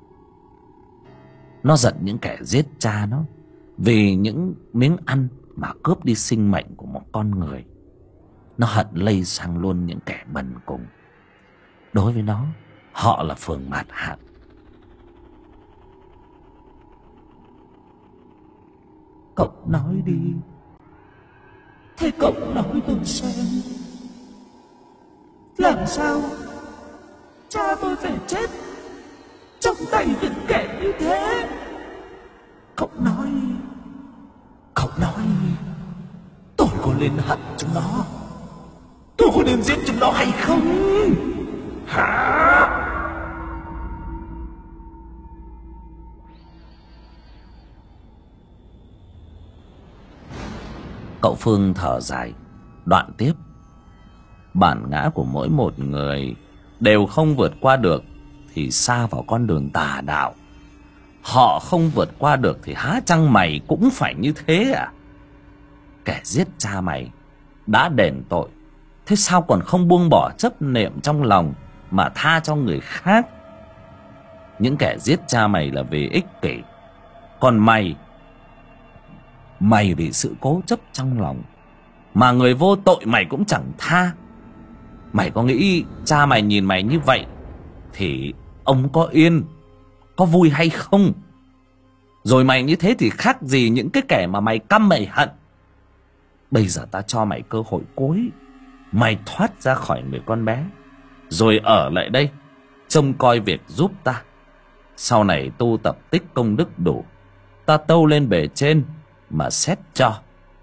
Nó giận những kẻ giết cha nó vì những miếng ăn mà cướp đi sinh mệnh của một con người. Nó hận lây sang luôn những kẻ bần cùng. Đối với nó, họ là phường mạt hạn. Cậu nói đi, thế cậu nói tôi xem, làm sao cha tôi phải chết trong tay những kẻ như thế? Cậu nói tôi có nên hận chúng nó, tôi có nên giết chúng nó hay không hả? Cậu Phương thở dài, đoạn tiếp. Bản ngã của mỗi một người đều không vượt qua được thì sa vào con đường tà đạo. Họ không vượt qua được thì há chăng mày cũng phải như thế à? Kẻ giết cha mày đã đền tội, thế sao còn không buông bỏ chấp niệm trong lòng mà tha cho người khác? Những kẻ giết cha mày là vì ích kỷ, còn mày vì sự cố chấp trong lòng, mà người vô tội mày cũng chẳng tha. Mày có nghĩ cha mày nhìn mày như vậy thì ông có yên, có vui hay không? Rồi mày như thế thì khác gì những cái kẻ mà mày căm mày hận. Bây giờ ta cho mày cơ hội cuối, mày thoát ra khỏi người con bé, rồi ở lại đây trông coi việc giúp ta. Sau này tu tập tích công đức đủ, ta tâu lên bề trên mà xét cho.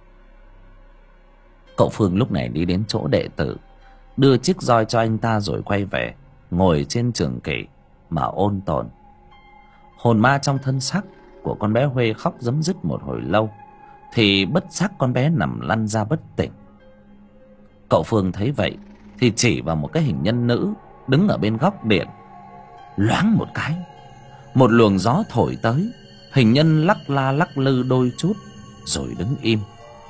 Cậu Phương lúc này đi đến chỗ đệ tử, đưa chiếc roi cho anh ta rồi quay về, ngồi trên trường kỷ mà ôn tồn. Hồn ma trong thân xác của con bé Huê khóc rấm rứt một hồi lâu, thì bất giác con bé nằm lăn ra bất tỉnh. Cậu Phương thấy vậy thì chỉ vào một cái hình nhân nữ đứng ở bên góc điện. Loáng một cái, một luồng gió thổi tới, hình nhân lắc la lắc lư đôi chút rồi đứng im.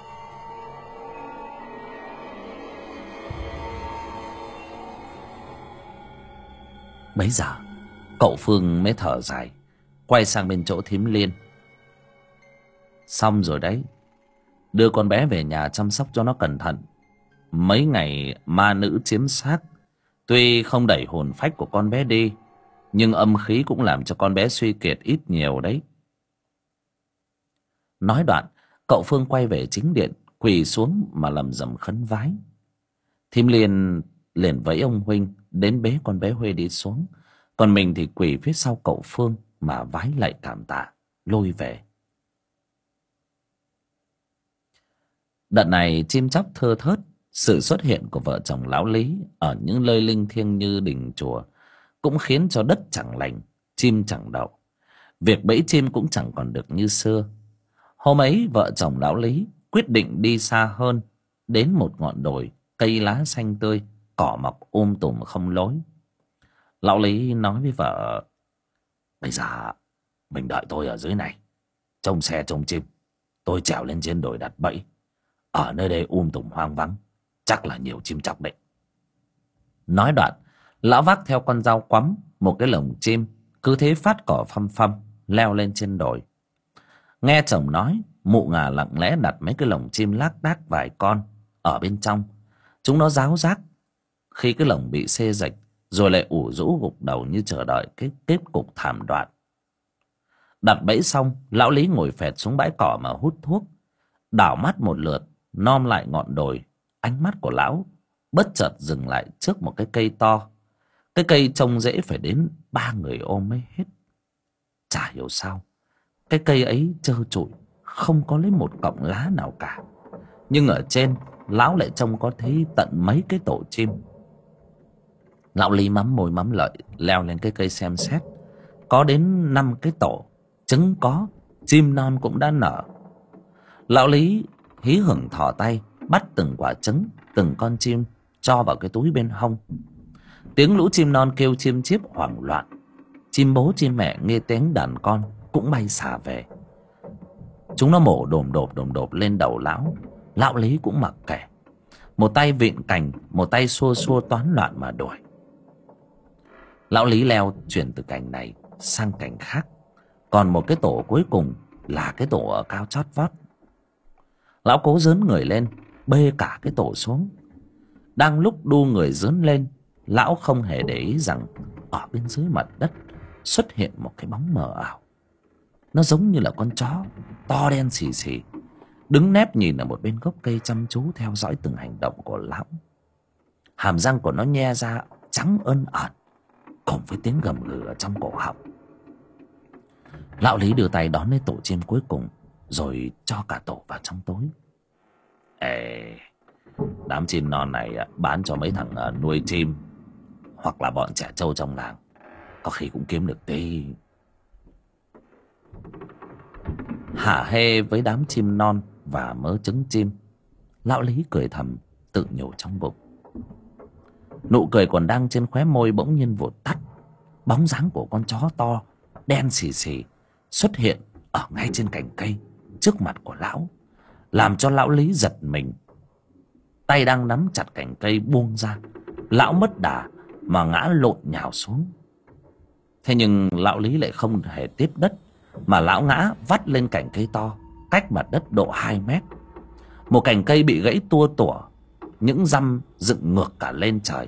Bấy giờ cậu Phương mới thở dài, quay sang bên chỗ thím Liên. Xong rồi đấy, đưa con bé về nhà chăm sóc cho nó cẩn thận. Mấy ngày ma nữ chiếm xác, tuy không đẩy hồn phách của con bé đi, nhưng âm khí cũng làm cho con bé suy kiệt ít nhiều đấy. Nói đoạn, cậu Phương quay về chính điện, quỳ xuống mà lầm rầm khấn vái. Thím Liên liền vẫy ông huynh đến bế con bé Huê đi xuống, còn mình thì quỳ phía sau cậu Phương mà vái lạy cảm tạ, lôi về. Đợt này chim chóc thưa thớt, sự xuất hiện của vợ chồng lão Lý ở những nơi linh thiêng như đình chùa cũng khiến cho đất chẳng lành, chim chẳng đậu. Việc bẫy chim cũng chẳng còn được như xưa. Hôm ấy vợ chồng lão Lý quyết định đi xa hơn, đến một ngọn đồi, cây lá xanh tươi, cỏ mọc tùm không lối. Lão Lý nói với vợ: Bây giờ mình đợi tôi ở dưới này, trông xe trông chim, tôi trèo lên trên đồi đặt bẫy. Ở nơi đây tùm hoang vắng, chắc là nhiều chim chóc đấy. Nói đoạn, lão vác theo con dao quắm một cái lồng chim, cứ thế phát cỏ phăm phăm leo lên trên đồi. Nghe chồng nói, mụ ngà lặng lẽ đặt mấy cái lồng chim lác đác vài con ở bên trong. Chúng nó ráo rác khi cái lồng bị xê dịch, rồi lại ủ rũ gục đầu như chờ đợi cái kết cục thảm đoạn. Đặt bẫy xong, lão Lý ngồi phẹt xuống bãi cỏ mà hút thuốc, đảo mắt một lượt nom lại ngọn đồi. Ánh mắt của lão bất chợt dừng lại trước một cái cây to. Cái cây trông dễ phải đến 3 người ôm mới hết. Chả hiểu sao cái cây ấy trơ trụi, không có lấy một cọng lá nào cả. Nhưng ở trên lão lại trông có thấy tận mấy cái tổ chim. Lão Lý mắm môi mắm lợi leo lên cái cây xem xét. Có đến 5 cái tổ, trứng có, chim non cũng đã nở. Lão Lý hí hửng thò tay bắt từng quả trứng, từng con chim cho vào cái túi bên hông. Tiếng lũ chim non kêu chiêm chiếp hoảng loạn. Chim bố chim mẹ nghe tiếng đàn con cũng bay xả về. Chúng nó mổ đồm đột lên đầu lão. Lão Lý cũng mặc kệ, một tay vịn cành, một tay xua xua toán loạn mà đuổi. Lão Lý leo chuyển từ cành này sang cành khác. Còn một cái tổ cuối cùng là cái tổ ở cao chót vót. Lão cố dướn người lên, bê cả cái tổ xuống. Đang lúc đu người dướn lên, lão không hề để ý rằng ở bên dưới mặt đất xuất hiện một cái bóng mờ ảo. Nó giống như là con chó to đen xì xì, đứng nép nhìn ở một bên gốc cây chăm chú theo dõi từng hành động của lão. Hàm răng của nó nhe ra trắng ơn ẩn, cùng với tiếng gầm gừ ở trong cổ họng. Lão Lý đưa tay đón lấy tổ chim cuối cùng, rồi cho cả tổ vào trong tối. Ê, đám chim non này bán cho mấy thằng nuôi chim, hoặc là bọn trẻ trâu trong làng, có khi cũng kiếm được tí. Hả hê với đám chim non và mớ trứng chim, lão Lý cười thầm tự nhủ trong bụng. Nụ cười còn đang trên khóe môi bỗng nhiên vụt tắt. Bóng dáng của con chó to đen xì xì xuất hiện ở ngay trên cành cây trước mặt của lão, làm cho lão Lý giật mình. Tay đang nắm chặt cành cây buông ra, lão mất đà mà ngã lộn nhào xuống. Thế nhưng lão Lý lại không hề tiếp đất, mà lão ngã vắt lên cành cây to cách mặt đất độ 2 mét. Một cành cây bị gãy tua tủa, những răm dựng ngược cả lên trời.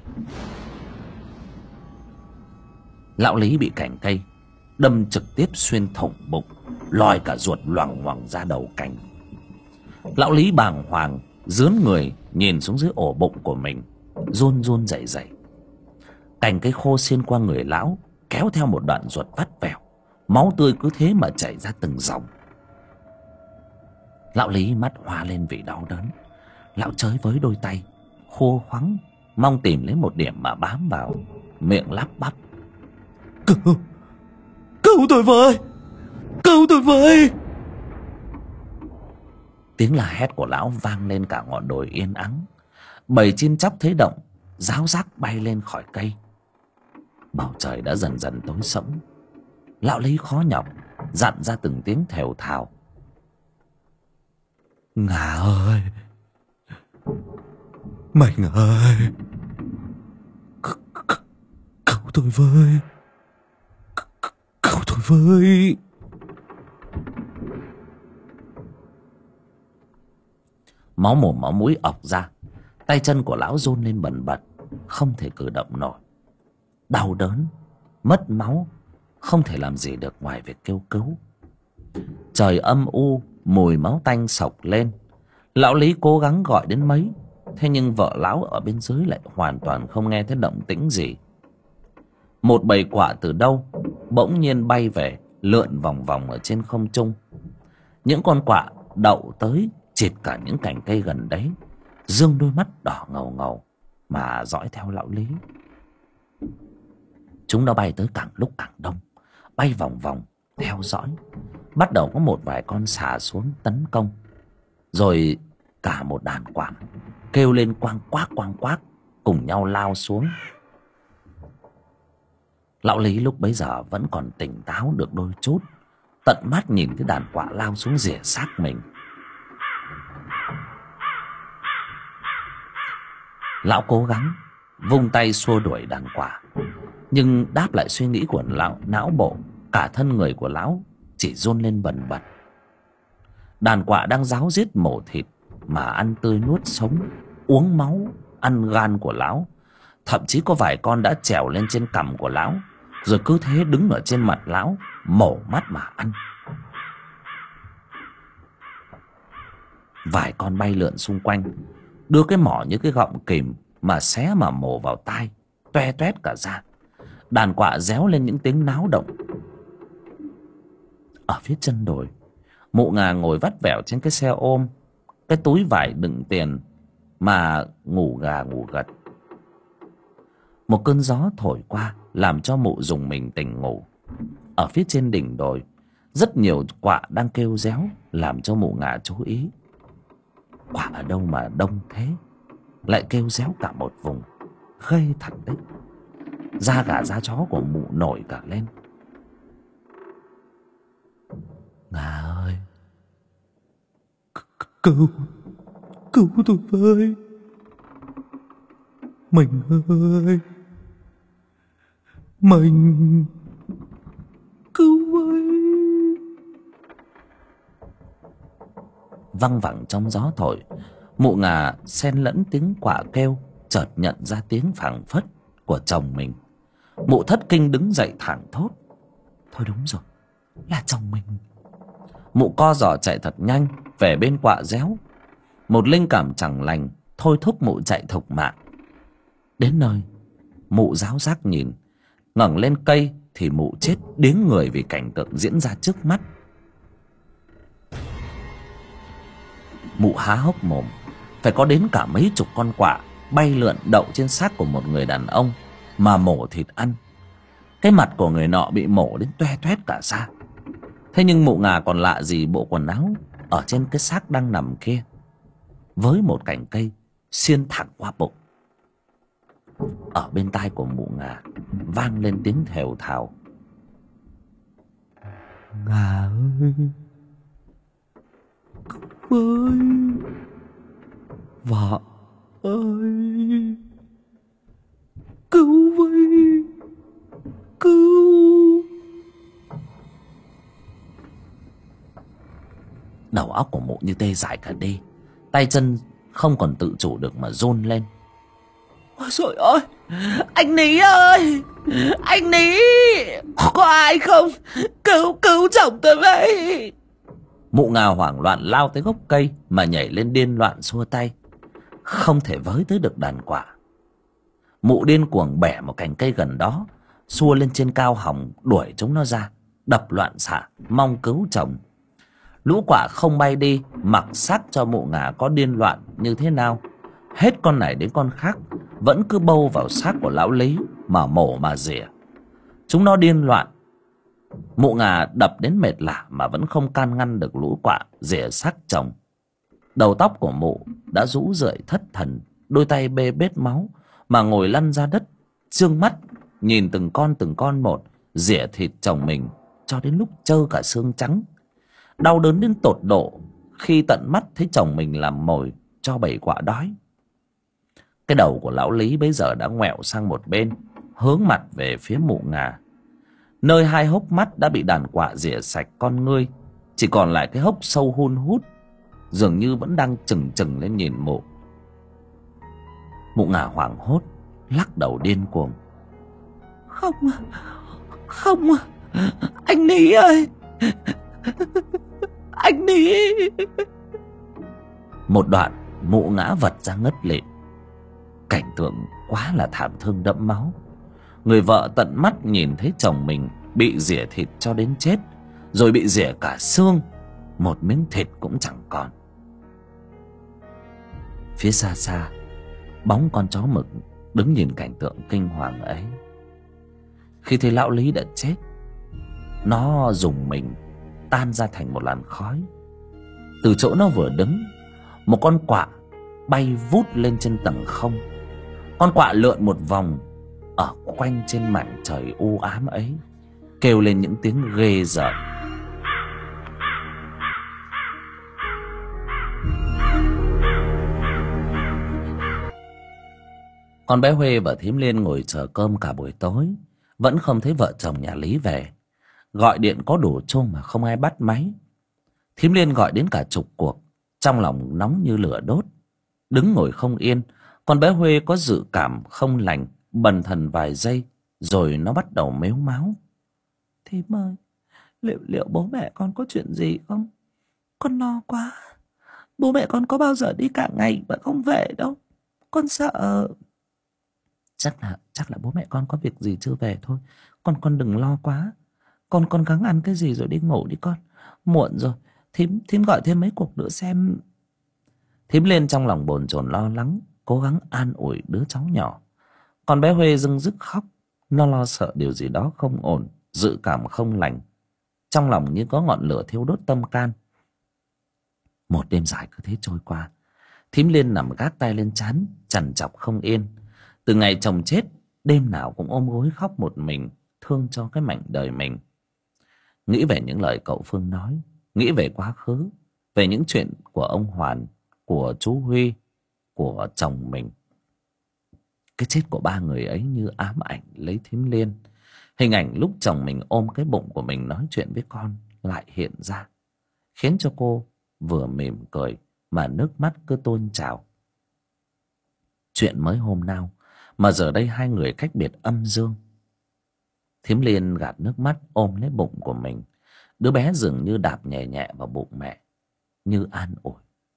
Lão Lý bị cành cây đâm trực tiếp xuyên thủng bụng, lòi cả ruột loằng ngoằng ra đầu cành. Lão Lý bàng hoàng dướn người nhìn xuống dưới ổ bụng của mình, run run rẩy rẩy. Cành cây khô xiên qua người lão, kéo theo một đoạn ruột vắt vẻo, máu tươi cứ thế mà chảy ra từng dòng. Lão Lý mắt hoa lên vì đau đớn. Lão chới với đôi tay khô khoắng, mong tìm lấy một điểm mà bám vào, miệng lắp bắp: Cứu, cứu tôi với, cứu tôi với. Tiếng la hét của lão vang lên cả ngọn đồi yên ắng. Bầy chim chóc thấy động, ráo rác bay lên khỏi cây. Bầu trời đã dần dần tối sẫm. Lão Lý khó nhọc dặn ra từng tiếng thều thào: Ngà ơi, Mình ơi, cứu tôi với, cứu tôi với. Máu mồm máu mũi ọc ra, tay chân của lão run lên bần bật, không thể cử động nổi. Đau đớn, mất máu, không thể làm gì được ngoài việc kêu cứu. Trời âm u, mùi máu tanh sộc lên. Lão Lý cố gắng gọi đến mấy, thế nhưng vợ lão ở bên dưới lại hoàn toàn không nghe thấy động tĩnh gì. Một bầy quạ từ đâu bỗng nhiên bay về, lượn vòng vòng ở trên không trung. Những con quạ đậu tới chịt cả những cành cây gần đấy, dương đôi mắt đỏ ngầu ngầu mà dõi theo lão Lý. Chúng nó bay tới càng lúc càng đông, bay vòng vòng theo dõi. Bắt đầu có một vài con xà xuống tấn công, rồi cả một đàn quạ kêu lên quang quác cùng nhau lao xuống. Lão Lý lúc bấy giờ vẫn còn tỉnh táo được đôi chút, tận mắt nhìn cái đàn quạ lao xuống rỉa xác mình. Lão cố gắng vung tay xua đuổi đàn quạ, nhưng đáp lại suy nghĩ của lão, não bộ, cả thân người của lão chỉ run lên bần bật. Đàn quạ đang ráo riết mổ thịt mà ăn tươi nuốt sống, uống máu, ăn gan của lão. Thậm chí có vài con đã trèo lên trên cằm của lão, rồi cứ thế đứng ở trên mặt lão, mổ mắt mà ăn. Vài con bay lượn xung quanh, đưa cái mỏ như cái gọng kìm mà xé mà mổ vào tai, toe toét cả ra, Đàn quạ réo lên những tiếng náo động. Ở phía chân đồi, Mụ Ngà ngồi vắt vẻo trên cái xe ôm, cái túi vải đựng tiền mà ngủ gà ngủ gật. Một cơn gió thổi qua làm cho mụ rùng mình tỉnh ngủ. Ở phía trên đỉnh đồi, rất nhiều quạ đang kêu réo làm cho Mụ Ngà chú ý. Quạ ở đâu mà đông thế, lại kêu réo cả một vùng, ghê thật đấy. Da gà da chó của mụ nổi cả lên. Ngà ơi, cứu tôi với. Mình ơi, mình cứu với. Văng vẳng trong gió thổi, Mụ Ngà xen lẫn tiếng quạ kêu, chợt nhận ra tiếng phảng phất của chồng mình. Mụ thất kinh đứng dậy thảng thốt. Thôi đúng rồi, là chồng mình. Mụ co giò chạy thật nhanh về bên quạ réo. Một linh cảm chẳng lành thôi thúc mụ chạy thục mạng. Đến nơi, mụ ráo rác nhìn, ngẩng lên cây thì mụ chết điếng người vì cảnh tượng diễn ra trước mắt. Mụ há hốc mồm, phải có đến cả mấy chục con quạ bay lượn đậu trên xác của một người đàn ông mà mổ thịt ăn. Cái mặt của người nọ bị mổ đến toe toét cả da. Thế nhưng Mụ Ngà còn lạ gì bộ quần áo ở trên cái xác đang nằm kia, với một cành cây xiên thẳng qua bụng. Ở bên tai của Mụ Ngà vang lên tiếng thều thào. Ngà ơi, cứu với. Vợ ơi, cứu với, cứu. Đầu óc của mụ như tê dại cả đi, tay chân không còn tự chủ được mà run lên. Ôi trời ơi, anh Ní ơi, anh Ní, có ai không? Cứu chồng tôi với. Mụ Ngà hoảng loạn lao tới gốc cây mà nhảy lên điên loạn xua tay, không thể với tới được đàn quạ. Mụ điên cuồng bẻ một cành cây gần đó, xua lên trên cao họng đuổi chúng nó ra, đập loạn xạ mong cứu chồng. Lũ quạ không bay đi, mặc xác cho Mụ Ngà có điên loạn như thế nào, hết con này đến con khác vẫn cứ bâu vào xác của lão Lý mà mổ mà rỉa. Chúng nó điên loạn. Mụ Ngà đập đến mệt lả mà vẫn không can ngăn được lũ quạ rỉa xác chồng. Đầu tóc của mụ đã rũ rượi thất thần, đôi tay bê bết máu mà ngồi lăn ra đất, trương mắt nhìn từng con một rỉa thịt chồng mình cho đến lúc trơ cả xương trắng. Đau đớn đến tột độ khi tận mắt thấy chồng mình làm mồi cho bầy quạ đói. Cái đầu của lão Lý bấy giờ đã ngoẹo sang một bên, hướng mặt về phía Mụ Ngà. Nơi hai hốc mắt đã bị đàn quạ rỉa sạch con ngươi, chỉ còn lại cái hốc sâu hun hút, dường như vẫn đang trừng trừng lên nhìn mụ. Mụ Ngà hoảng hốt lắc đầu điên cuồng. Không, anh Ní ơi, anh Ní. Một đoạn mụ ngã vật ra ngất lịm. Cảnh tượng quá là thảm thương đẫm máu. Người vợ tận mắt nhìn thấy chồng mình bị rỉa thịt cho đến chết, rồi bị rỉa cả xương, một miếng thịt cũng chẳng còn. Phía xa xa, bóng con chó mực đứng nhìn cảnh tượng kinh hoàng ấy. Khi thấy lão Lý đã chết, nó rùng mình tan ra thành một làn khói. Từ chỗ nó vừa đứng, một con quạ bay vút lên trên tầng không. Con quạ lượn một vòng ở quanh trên mảnh trời u ám ấy, kêu lên những tiếng ghê rợn. Con bé Huê và thím Liên ngồi chờ cơm cả buổi tối, vẫn không thấy vợ chồng nhà Lý về. Gọi điện có đủ chuông mà không ai bắt máy. Thím Liên gọi đến cả chục cuộc, trong lòng nóng như lửa đốt. Đứng ngồi không yên, con bé Huê có dự cảm không lành, bần thần vài giây, rồi nó bắt đầu mếu máo. Thím ơi, liệu bố mẹ con có chuyện gì không? Con lo quá. Bố mẹ con có bao giờ đi cả ngày mà không về đâu. Con sợ. Chắc là bố mẹ con có việc gì chưa về thôi. Con đừng lo quá. Con gắng ăn cái gì rồi đi ngủ đi con. Muộn rồi. Thím gọi thêm mấy cuộc nữa xem. Thím Liên trong lòng bồn chồn lo lắng, cố gắng an ủi đứa cháu nhỏ. Còn bé Huê dưng dứt khóc. Nó lo sợ điều gì đó không ổn, dự cảm không lành. Trong lòng như có ngọn lửa thiêu đốt tâm can. Một đêm dài cứ thế trôi qua. Thím Liên nằm gác tay lên trán, trằn trọc không yên. Từ ngày chồng chết, đêm nào cũng ôm gối khóc một mình, thương cho cái mảnh đời mình. Nghĩ về những lời cậu Phương nói, nghĩ về quá khứ, về những chuyện của ông Hoàn, của chú Huy, của chồng mình. Cái chết của ba người ấy như ám ảnh lấy thím Liên. Hình ảnh lúc chồng mình ôm cái bụng của mình nói chuyện với con lại hiện ra, khiến cho cô vừa mỉm cười mà nước mắt cứ tuôn trào. Chuyện mới hôm nào mà giờ đây hai người cách biệt âm dương. Thím Liên gạt nước mắt ôm lấy bụng của mình. Đứa bé dường như đạp nhẹ nhẹ vào bụng mẹ, như an ủi.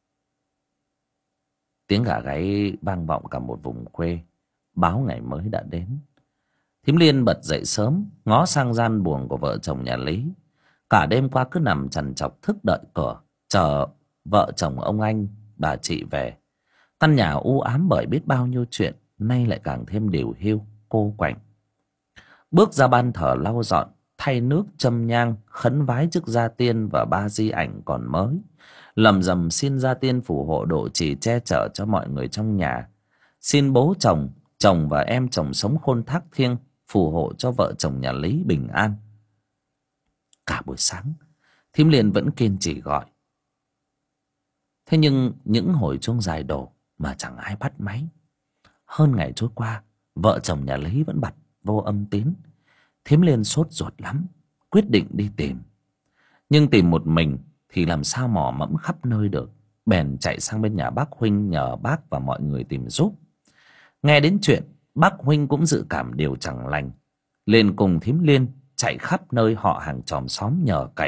Tiếng gà gáy vang vọng cả một vùng quê, báo ngày mới đã đến. Thím Liên bật dậy sớm, ngó sang gian buồng của vợ chồng nhà Lý. Cả đêm qua cứ nằm trằn trọc thức đợi cửa, chờ vợ chồng ông anh, bà chị về. Căn nhà u ám bởi biết bao nhiêu chuyện, nay lại càng thêm điều hiu, cô quạnh. Bước ra ban thờ lau dọn, thay nước châm nhang, khấn vái trước gia tiên và ba di ảnh còn mới. Lầm rầm xin gia tiên phù hộ độ trì che chở cho mọi người trong nhà. Xin bố chồng, chồng và em chồng sống khôn thác thiêng, phù hộ cho vợ chồng nhà Lý bình an. Cả buổi sáng, thím Liên vẫn kiên trì gọi. Thế nhưng những hồi chuông dài đổ mà chẳng ai bắt máy. Hơn ngày trôi qua, vợ chồng nhà Lý vẫn bật vô âm tín. Thím Liên sốt ruột lắm, quyết định đi tìm. Nhưng tìm một mình thì làm sao mò mẫm khắp nơi được. Bèn chạy sang bên nhà bác Huynh nhờ bác và mọi người tìm giúp. Nghe đến chuyện, bác Huynh cũng dự cảm điều chẳng lành, liền cùng thím Liên chạy khắp nơi họ hàng chòm xóm nhờ cậy.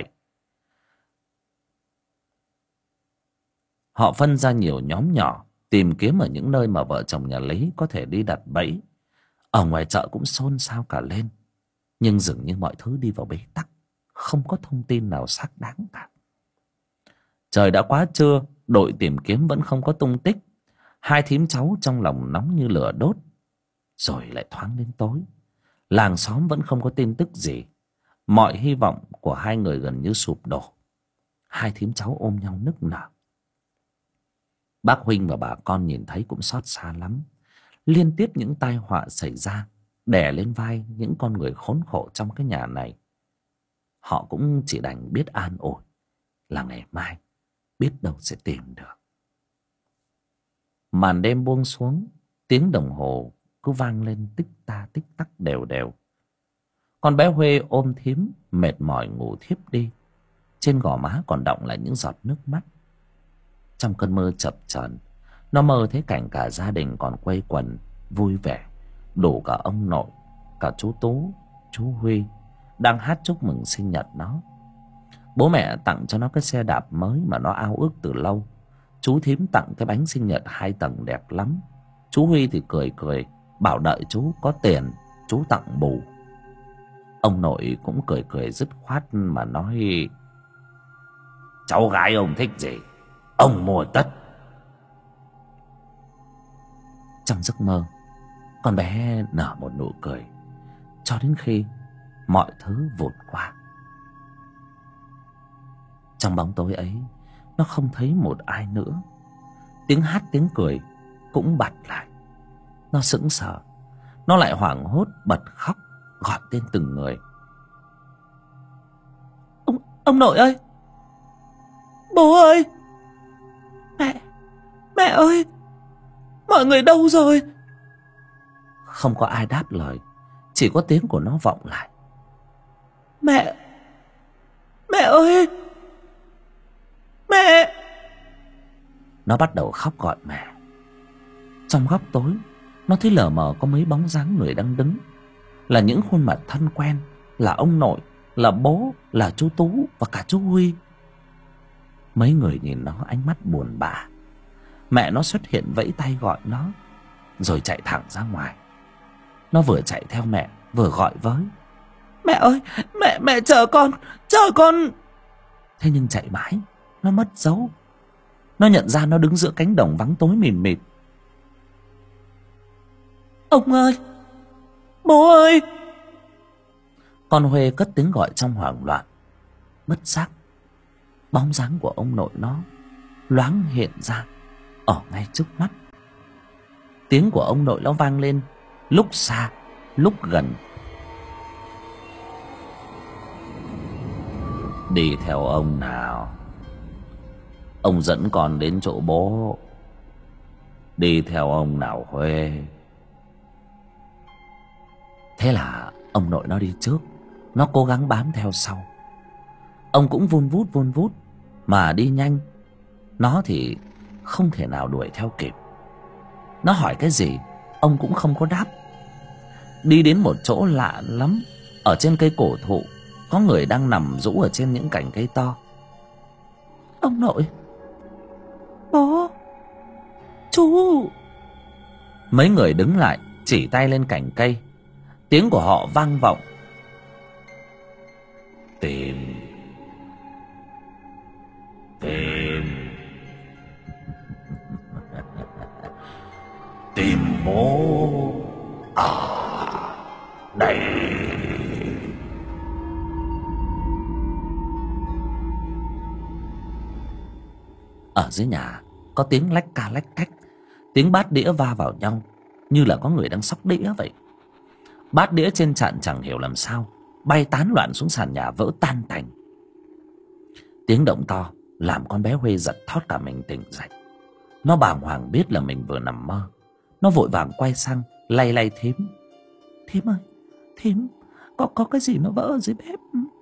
Họ phân ra nhiều nhóm nhỏ, tìm kiếm ở những nơi mà vợ chồng nhà Lý có thể đi đặt bẫy. Ở ngoài chợ cũng xôn xao cả lên, nhưng dường như mọi thứ đi vào bế tắc, không có thông tin nào xác đáng cả. Trời đã quá trưa, đội tìm kiếm vẫn không có tung tích. Hai thím cháu trong lòng nóng như lửa đốt. Rồi lại thoáng đến tối, làng xóm vẫn không có tin tức gì. Mọi hy vọng của hai người gần như sụp đổ. Hai thím cháu ôm nhau nức nở. Bác Huynh và bà con nhìn thấy cũng xót xa lắm. Liên tiếp những tai họa xảy ra đè lên vai những con người khốn khổ trong cái nhà này. Họ cũng chỉ đành biết an ủi là ngày mai biết đâu sẽ tìm được. Màn đêm buông xuống, tiếng đồng hồ cứ vang lên tích ta tích tắc đều đều. Con bé Huê ôm thím mệt mỏi ngủ thiếp đi. Trên gò má còn đọng lại những giọt nước mắt. Trong cơn mơ chập chờn, nó mơ thấy cảnh cả gia đình còn quây quần vui vẻ, đủ cả ông nội, cả chú Tú, chú Huy đang hát chúc mừng sinh nhật nó. Bố mẹ tặng cho nó cái xe đạp mới mà nó ao ước từ lâu. Chú thím tặng cái bánh sinh nhật 2 tầng đẹp lắm. Chú Huy thì cười cười bảo đợi chú có tiền chú tặng bù. Ông nội cũng cười cười dứt khoát mà nói: cháu gái ông thích gì ông mua tất. Trong giấc mơ, con bé nở một nụ cười cho đến khi mọi thứ vụt qua. Trong bóng tối ấy, nó không thấy một ai nữa. Tiếng hát tiếng cười cũng bật lại. Nó sững sờ, nó lại hoảng hốt bật khóc gọi tên từng người. Ông nội ơi, bố ơi, mẹ ơi, mọi người đâu rồi? Không có ai đáp lời, chỉ có tiếng của nó vọng lại. Mẹ ơi, mẹ. Nó bắt đầu khóc gọi mẹ. Trong góc tối, nó thấy lờ mờ có mấy bóng dáng người đang đứng. Là những khuôn mặt thân quen, là ông nội, là bố, là chú Tú và cả chú Huy. Mấy người nhìn nó ánh mắt buồn bã. Mẹ nó xuất hiện vẫy tay gọi nó, rồi chạy thẳng ra ngoài. Nó vừa chạy theo mẹ vừa gọi với: Mẹ ơi, mẹ chờ con. Thế nhưng chạy mãi nó mất dấu. Nó nhận ra nó đứng giữa cánh đồng vắng tối mịt mịt. Ông ơi, bố ơi. Con Huê cất tiếng gọi trong hoảng loạn. Bất giác bóng dáng của ông nội nó loáng hiện ra ở ngay trước mắt. Tiếng của ông nội nó vang lên lúc xa lúc gần. Đi theo ông nào, ông dẫn con đến chỗ bố. Đi theo ông nào Huê. Thế là ông nội nó đi trước, nó cố gắng bám theo sau. Ông cũng vun vút mà đi nhanh. Nó thì không thể nào đuổi theo kịp. Nó hỏi cái gì ông cũng không có đáp. Đi đến một chỗ lạ lắm. Ở trên cây cổ thụ có người đang nằm rũ ở trên những cành cây to. Ông nội, bố, chú. Mấy người đứng lại chỉ tay lên cành cây. Tiếng của họ vang vọng: Tìm Tìm bố ở đây. Ở dưới nhà có tiếng lách ca lách cách. Tiếng bát đĩa va vào nhau như là có người đang xóc đĩa vậy. Bát đĩa trên chạn chẳng hiểu làm sao bay tán loạn xuống sàn nhà, vỡ tan tành. Tiếng động to làm con bé Huê giật thót cả mình tỉnh dậy. Nó bàng hoàng biết là mình vừa nằm mơ. Nó vội vàng quay sang lay lay thím. Thím ơi, thím, có cái gì nó vỡ ở dưới bếp.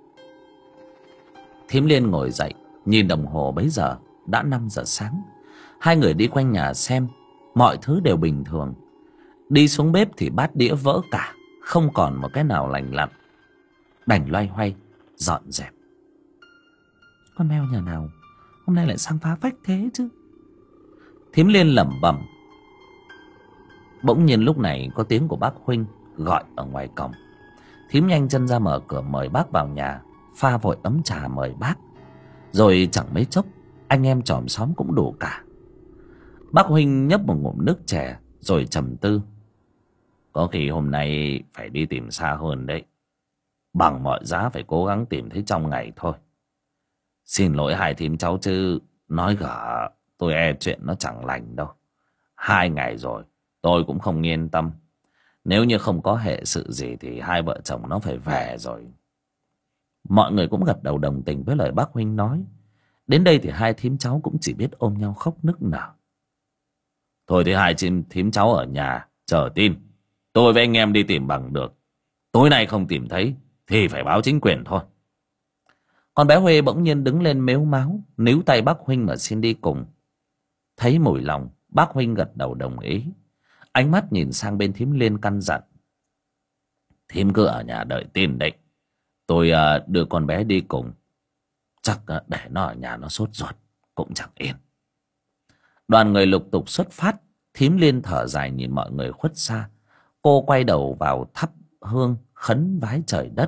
Thím Liên ngồi dậy, nhìn đồng hồ bấy giờ đã 5 giờ sáng. Hai người đi quanh nhà xem, mọi thứ đều bình thường. Đi xuống bếp thì bát đĩa vỡ cả, không còn một cái nào lành lặn. Đành loay hoay dọn dẹp. Con mèo nhà nào hôm nay lại sang phá phách thế chứ? Thím Liên lẩm bẩm. Bỗng nhiên lúc này có tiếng của bác Huynh gọi ở ngoài cổng. Thím nhanh chân ra mở cửa mời bác vào nhà, pha vội ấm trà mời bác. Rồi chẳng mấy chốc anh em chòm xóm cũng đủ cả. Bác Huynh nhấp một ngụm nước chè rồi trầm tư. Có khi hôm nay phải đi tìm xa hơn đấy. Bằng mọi giá phải cố gắng tìm thấy trong ngày thôi. Xin lỗi hai thím cháu chứ nói gở tôi e chuyện nó chẳng lành đâu. 2 ngày rồi tôi cũng không yên tâm. Nếu như không có hệ sự gì thì hai vợ chồng nó phải về rồi. Mọi người cũng gật đầu đồng tình với lời bác Huynh nói. Đến đây thì hai thím cháu cũng chỉ biết ôm nhau khóc nức nở. Thôi thì hai thím cháu ở nhà chờ tin. Tôi với anh em đi tìm bằng được. Tối nay không tìm thấy thì phải báo chính quyền thôi. Con bé Huê bỗng nhiên đứng lên mếu máo, níu tay bác Huynh mà xin đi cùng. Thấy mùi lòng, bác Huynh gật đầu đồng ý. Ánh mắt nhìn sang bên thím Liên căn dặn. Thím cứ ở nhà đợi tin đấy. Tôi đưa con bé đi cùng. Chắc để nó ở nhà nó sốt ruột cũng chẳng yên. Đoàn người lục tục xuất phát. Thím Liên thở dài nhìn mọi người khuất xa. Cô quay đầu vào thắp hương khấn vái trời đất.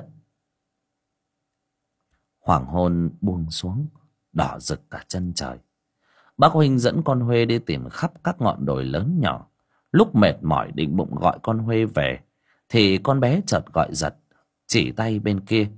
Hoàng hôn buông xuống, đỏ rực cả chân trời. Bác Huynh dẫn con Huê đi tìm khắp các ngọn đồi lớn nhỏ. Lúc mệt mỏi định bụng gọi con Huê về thì con bé chợt gọi giật, chỉ tay bên kia.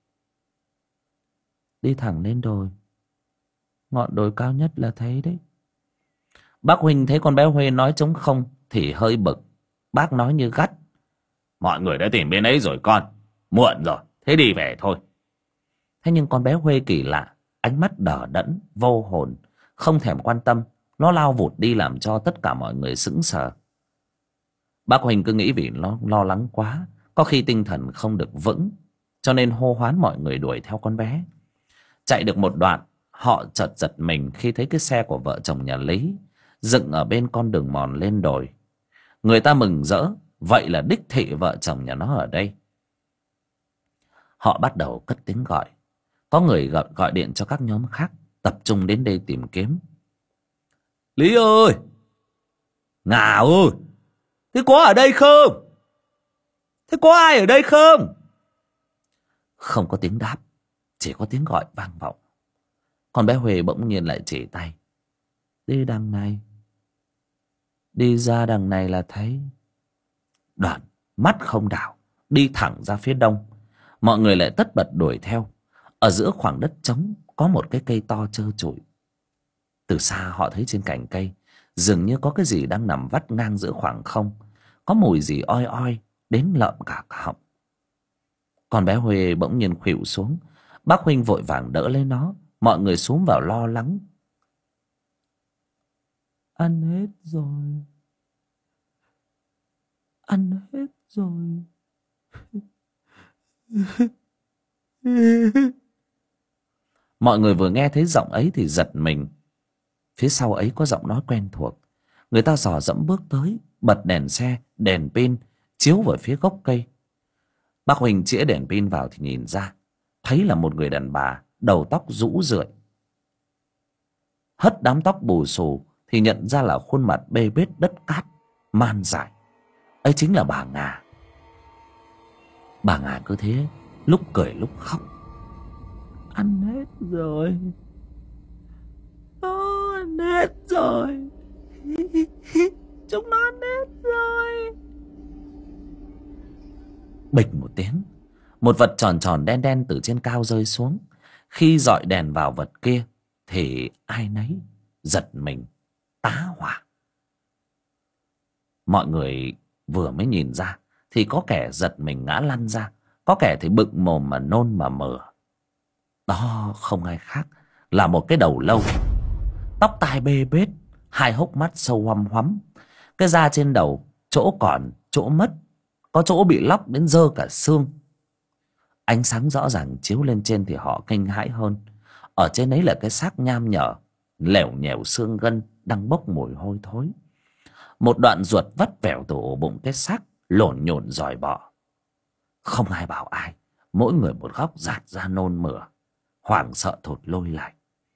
Đi thẳng lên đồi, ngọn đồi cao nhất là thấy đấy. Bác Huynh thấy con bé Huê nói trống không thì hơi bực. Bác nói như gắt. Mọi người đã tìm bên ấy rồi con. Muộn rồi, thế đi về thôi. Thế nhưng con bé Huê kỳ lạ, ánh mắt đờ đẫn, vô hồn, không thèm quan tâm. Nó lao vụt đi làm cho tất cả mọi người sững sờ. Bác Huynh cứ nghĩ vì nó lo lắng quá, có khi tinh thần không được vững, cho nên hô hoán mọi người đuổi theo con bé. Chạy được một đoạn, họ chợt giật mình khi thấy cái xe của vợ chồng nhà Lý dựng ở bên con đường mòn lên đồi. Người ta mừng rỡ, vậy là đích thị vợ chồng nhà nó ở đây. Họ bắt đầu cất tiếng gọi. Có người gọi điện cho các nhóm khác tập trung đến đây tìm kiếm. Lý ơi, Ngà ơi, thế có ở đây không? Thế có ai ở đây không? Không có tiếng đáp, chỉ có tiếng gọi vang vọng. Con bé Huệ bỗng nhiên lại chỉ tay. Đi đằng này. Đi ra đằng này là thấy. Đoạn mắt không đảo, đi thẳng ra phía đông. Mọi người lại tất bật đuổi theo. Ở giữa khoảng đất trống có một cái cây to trơ trụi. Từ xa họ thấy trên cành cây dường như có cái gì đang nằm vắt ngang giữa khoảng không. Có mùi gì oi oi đến lợm cả họng. Con bé Huệ bỗng nhiên khuỵu xuống. Bác Huynh vội vàng đỡ lấy nó. Mọi người xúm vào lo lắng. Ăn hết rồi. Ăn hết rồi. Mọi người vừa nghe thấy giọng ấy thì giật mình. Phía sau ấy có giọng nói quen thuộc. Người ta dò dẫm bước tới, bật đèn xe, đèn pin chiếu vào phía gốc cây. Bác Huỳnh chĩa đèn pin vào thì nhìn ra, thấy là một người đàn bà, đầu tóc rũ rượi. Hất đám tóc bù xù thì nhận ra là khuôn mặt bê bết đất cát, man dại. Ấy chính là bà Ngà. Bà Ngà cứ thế, lúc cười lúc khóc. Ăn hết rồi. Nó ăn hết rồi. Chúng nó ăn hết rồi. Bịch một tiếng, một vật tròn tròn đen đen từ trên cao rơi xuống. Khi dọi đèn vào vật kia thì ai nấy giật mình tá hỏa. Mọi người vừa mới nhìn ra thì có kẻ giật mình ngã lăn ra, có kẻ thì bựng mồm mà nôn mà mửa. Đó không ai khác là một cái đầu lâu, tóc tai bê bết, hai hốc mắt sâu hoăm hoắm. Cái da trên đầu chỗ còn chỗ mất, có chỗ bị lóc đến dơ cả xương. Ánh sáng rõ ràng chiếu lên trên thì họ kinh hãi hơn. Ở trên ấy là cái xác nham nhở, lẻo nhẻo xương gân, đang bốc mùi hôi thối. Một đoạn ruột vắt vẻo từ ổ bụng cái xác, lổn nhổn dòi bọ. Không ai bảo ai, mỗi người một góc giạt ra nôn mửa, hoảng sợ thụt lôi lại.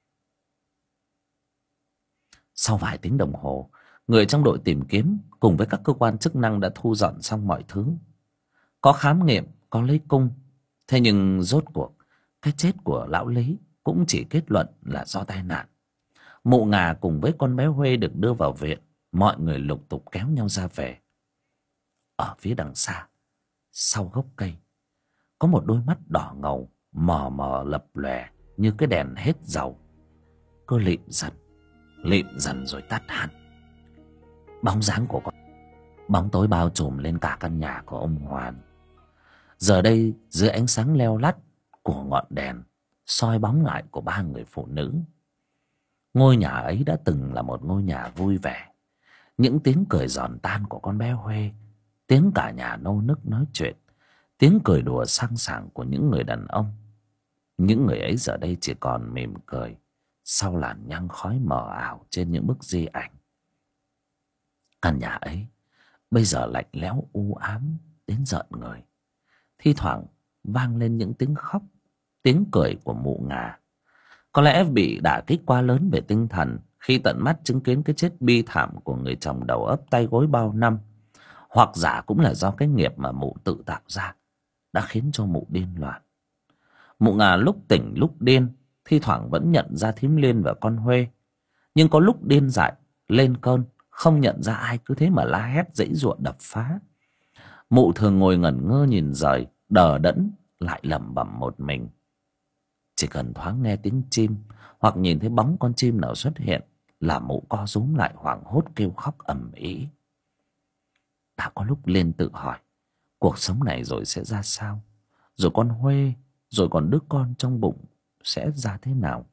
Sau vài tiếng đồng hồ, người trong đội tìm kiếm cùng với các cơ quan chức năng đã thu dọn xong mọi thứ. Có khám nghiệm, có lấy cung. Thế nhưng rốt cuộc cái chết của lão Lý cũng chỉ kết luận là do tai nạn. Mụ Ngà cùng với con bé Huê được đưa vào viện. Mọi người lục tục kéo nhau ra về. Ở phía đằng xa, sau gốc cây, có một đôi mắt đỏ ngầu mờ mờ lập lòe như cái đèn hết dầu. Cứ lịm dần rồi tắt hẳn. Bóng dáng của con, bóng tối bao trùm lên cả căn nhà của ông Hoàn. Giờ đây dưới ánh sáng leo lắt của ngọn đèn soi bóng lại của ba người phụ nữ. Ngôi nhà ấy đã từng là một ngôi nhà vui vẻ. Những tiếng cười giòn tan của con bé Huê, tiếng cả nhà nô nức nói chuyện, tiếng cười đùa sang sảng của những người đàn ông. Những người ấy giờ đây chỉ còn mỉm cười sau làn nhang khói mờ ảo trên những bức di ảnh. Căn nhà ấy bây giờ lạnh lẽo u ám đến rợn người. Thi thoảng vang lên những tiếng khóc, tiếng cười của mụ Ngà. Có lẽ bị đả kích quá lớn về tinh thần khi tận mắt chứng kiến cái chết bi thảm của người chồng đầu ấp tay gối bao năm. Hoặc giả cũng là do cái nghiệp mà mụ tự tạo ra đã khiến cho mụ điên loạn. Mụ Ngà lúc tỉnh lúc điên, thi thoảng vẫn nhận ra thím Liên và con Huê. Nhưng có lúc điên dại, lên cơn, không nhận ra ai, cứ thế mà la hét giãy giụa đập phá. Mụ thường ngồi ngẩn ngơ nhìn rời, đờ đẫn, lại lẩm bẩm một mình. Chỉ cần thoáng nghe tiếng chim hoặc nhìn thấy bóng con chim nào xuất hiện là mụ co rúm lại hoảng hốt kêu khóc ầm ĩ. Đã có lúc Liên tự hỏi cuộc sống này rồi sẽ ra sao, rồi con Huê, rồi còn đứa con trong bụng sẽ ra thế nào.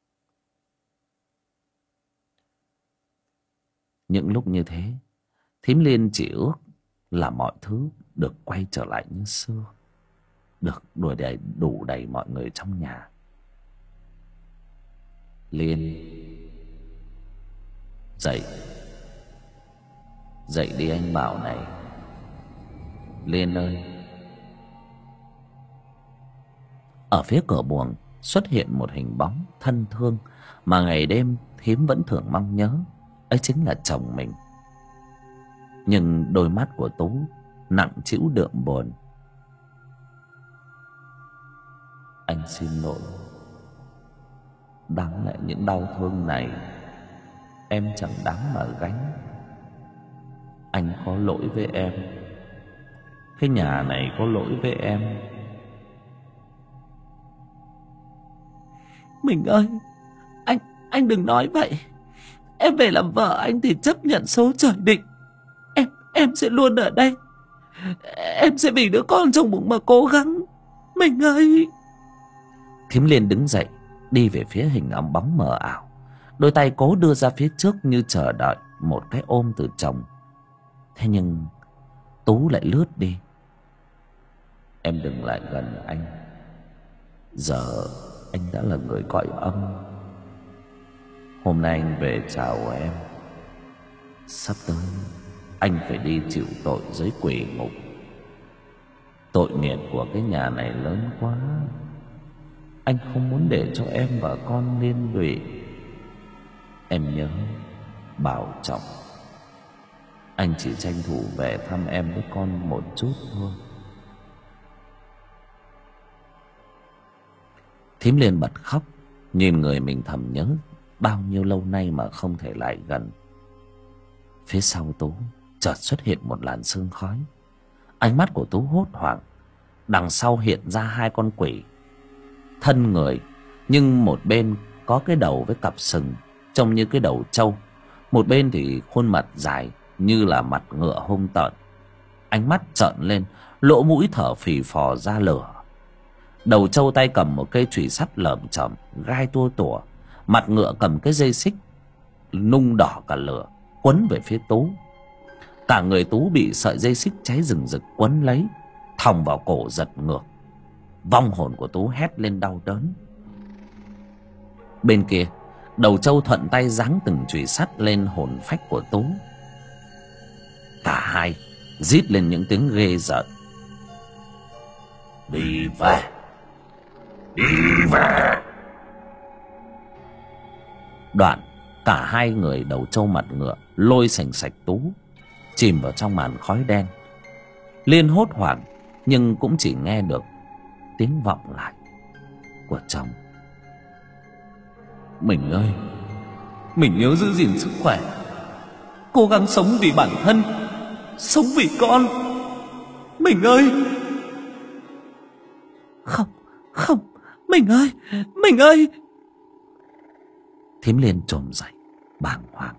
Những lúc như thế, thím Liên chỉ ước là mọi thứ được quay trở lại như xưa, được đủ đầy mọi người trong nhà. Liên, dậy, dậy đi anh bảo này. Liên ơi. Ở phía cửa buồng xuất hiện một hình bóng thân thương mà ngày đêm thím vẫn thường mong nhớ. Ấy chính là chồng mình. Nhưng đôi mắt của Tú nặng trĩu đượm buồn. Anh xin lỗi. Đáng lẽ những đau thương này em chẳng đáng mà gánh. Anh có lỗi với em, cái nhà này có lỗi với em. Mình ơi, anh đừng nói vậy. Em về làm vợ anh thì chấp nhận số trời định. Em sẽ luôn ở đây. Em sẽ vì đứa con trong bụng mà cố gắng. Mình ơi. Thím Liên đứng dậy, đi về phía hình bóng mờ ảo, đôi tay cố đưa ra phía trước như chờ đợi một cái ôm từ chồng. Thế nhưng Tú lại lướt đi. Em đừng lại gần anh. Giờ anh đã là người cõi âm. Hôm nay anh về chào em. Sắp tới anh phải đi chịu tội dưới quỷ ngục. Tội nghiệp của cái nhà này lớn quá. Anh không muốn để cho em và con liên lụy. Em nhớ bảo trọng. Anh chỉ tranh thủ về thăm em với con một chút thôi. Thím Liên bật khóc, nhìn người mình thầm nhớ bao nhiêu lâu nay mà không thể lại gần. Phía sau Tú chợt xuất hiện một làn sương khói. Ánh mắt của Tú hốt hoảng. Đằng sau hiện ra hai con quỷ, thân người, nhưng một bên có cái đầu với cặp sừng trông như cái đầu trâu, một bên thì khuôn mặt dài như là mặt ngựa hung tợn. Ánh mắt trợn lên, lỗ mũi thở phì phò ra lửa. Đầu trâu tay cầm một cây chùy sắt lởm chởm, gai tua tủa. Mặt ngựa cầm cái dây xích nung đỏ cả lửa, quấn về phía Tú. Cả người Tú bị sợi dây xích cháy rừng rực quấn lấy, thòng vào cổ giật ngược. Vong hồn của Tú hét lên đau đớn. Bên kia, đầu trâu thuận tay giáng từng chùy sắt lên hồn phách của Tú. Cả hai rít lên những tiếng ghê rợn. Đi về, đi về. Đoạn cả hai người đầu trâu mặt ngựa lôi sành sạch Tú chìm vào trong màn khói đen. Liên hốt hoảng nhưng cũng chỉ nghe được tiếng vọng lại của chồng. Mình ơi, mình nhớ giữ gìn sức khỏe, cố gắng sống vì bản thân, sống vì con. Mình ơi. Không, không, mình ơi, mình ơi. Thím Liên trồm dậy bàng hoàng.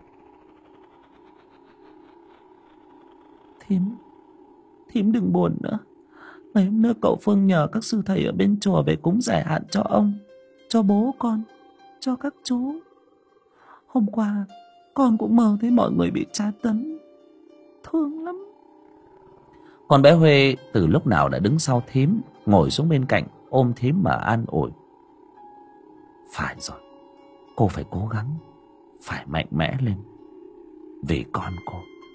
Thím đừng buồn nữa. Mấy hôm nữa cậu Phương nhờ các sư thầy ở bên chùa về cúng giải hạn cho ông, cho bố con, cho các chú. Hôm qua con cũng mơ thấy mọi người bị tra tấn, thương lắm. Con bé Huê từ lúc nào đã đứng sau thím, ngồi xuống bên cạnh ôm thím mà an ủi. Phải rồi, cô phải cố gắng, phải mạnh mẽ lên vì con cô.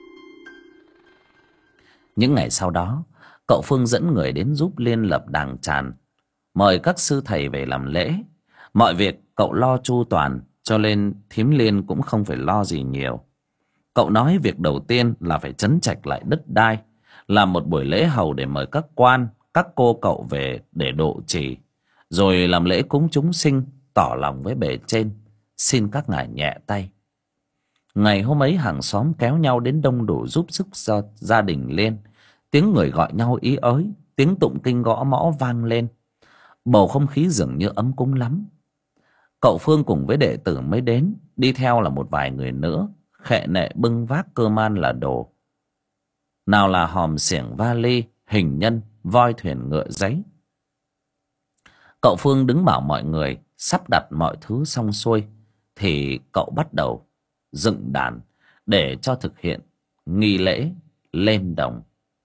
Những ngày sau đó, cậu Phương dẫn người đến giúp Liên lập đàng tràn, mời các sư thầy về làm lễ. Mọi việc cậu lo chu toàn, cho nên thím Liên cũng không phải lo gì nhiều. Cậu nói việc đầu tiên là phải trấn trạch lại đất đai, làm một buổi lễ hầu để mời các quan, các cô cậu về để độ trì, rồi làm lễ cúng chúng sinh, tỏ lòng với bề trên, xin các ngài nhẹ tay. Ngày hôm ấy hàng xóm kéo nhau đến đông đủ giúp sức cho gia đình Liên. Tiếng người gọi nhau ý ới, tiếng tụng kinh gõ mõ vang lên. Bầu không khí dường như ấm cúng lắm. Cậu Phương cùng với đệ tử mới đến, đi theo là một vài người nữa, khệ nệ bưng vác cơm ăn là đồ. Nào là hòm xiểng vali, hình nhân, voi thuyền ngựa giấy. Cậu Phương đứng bảo mọi người sắp đặt mọi thứ xong xuôi, thì cậu bắt đầu dựng đàn để cho thực hiện nghi lễ lên đồng.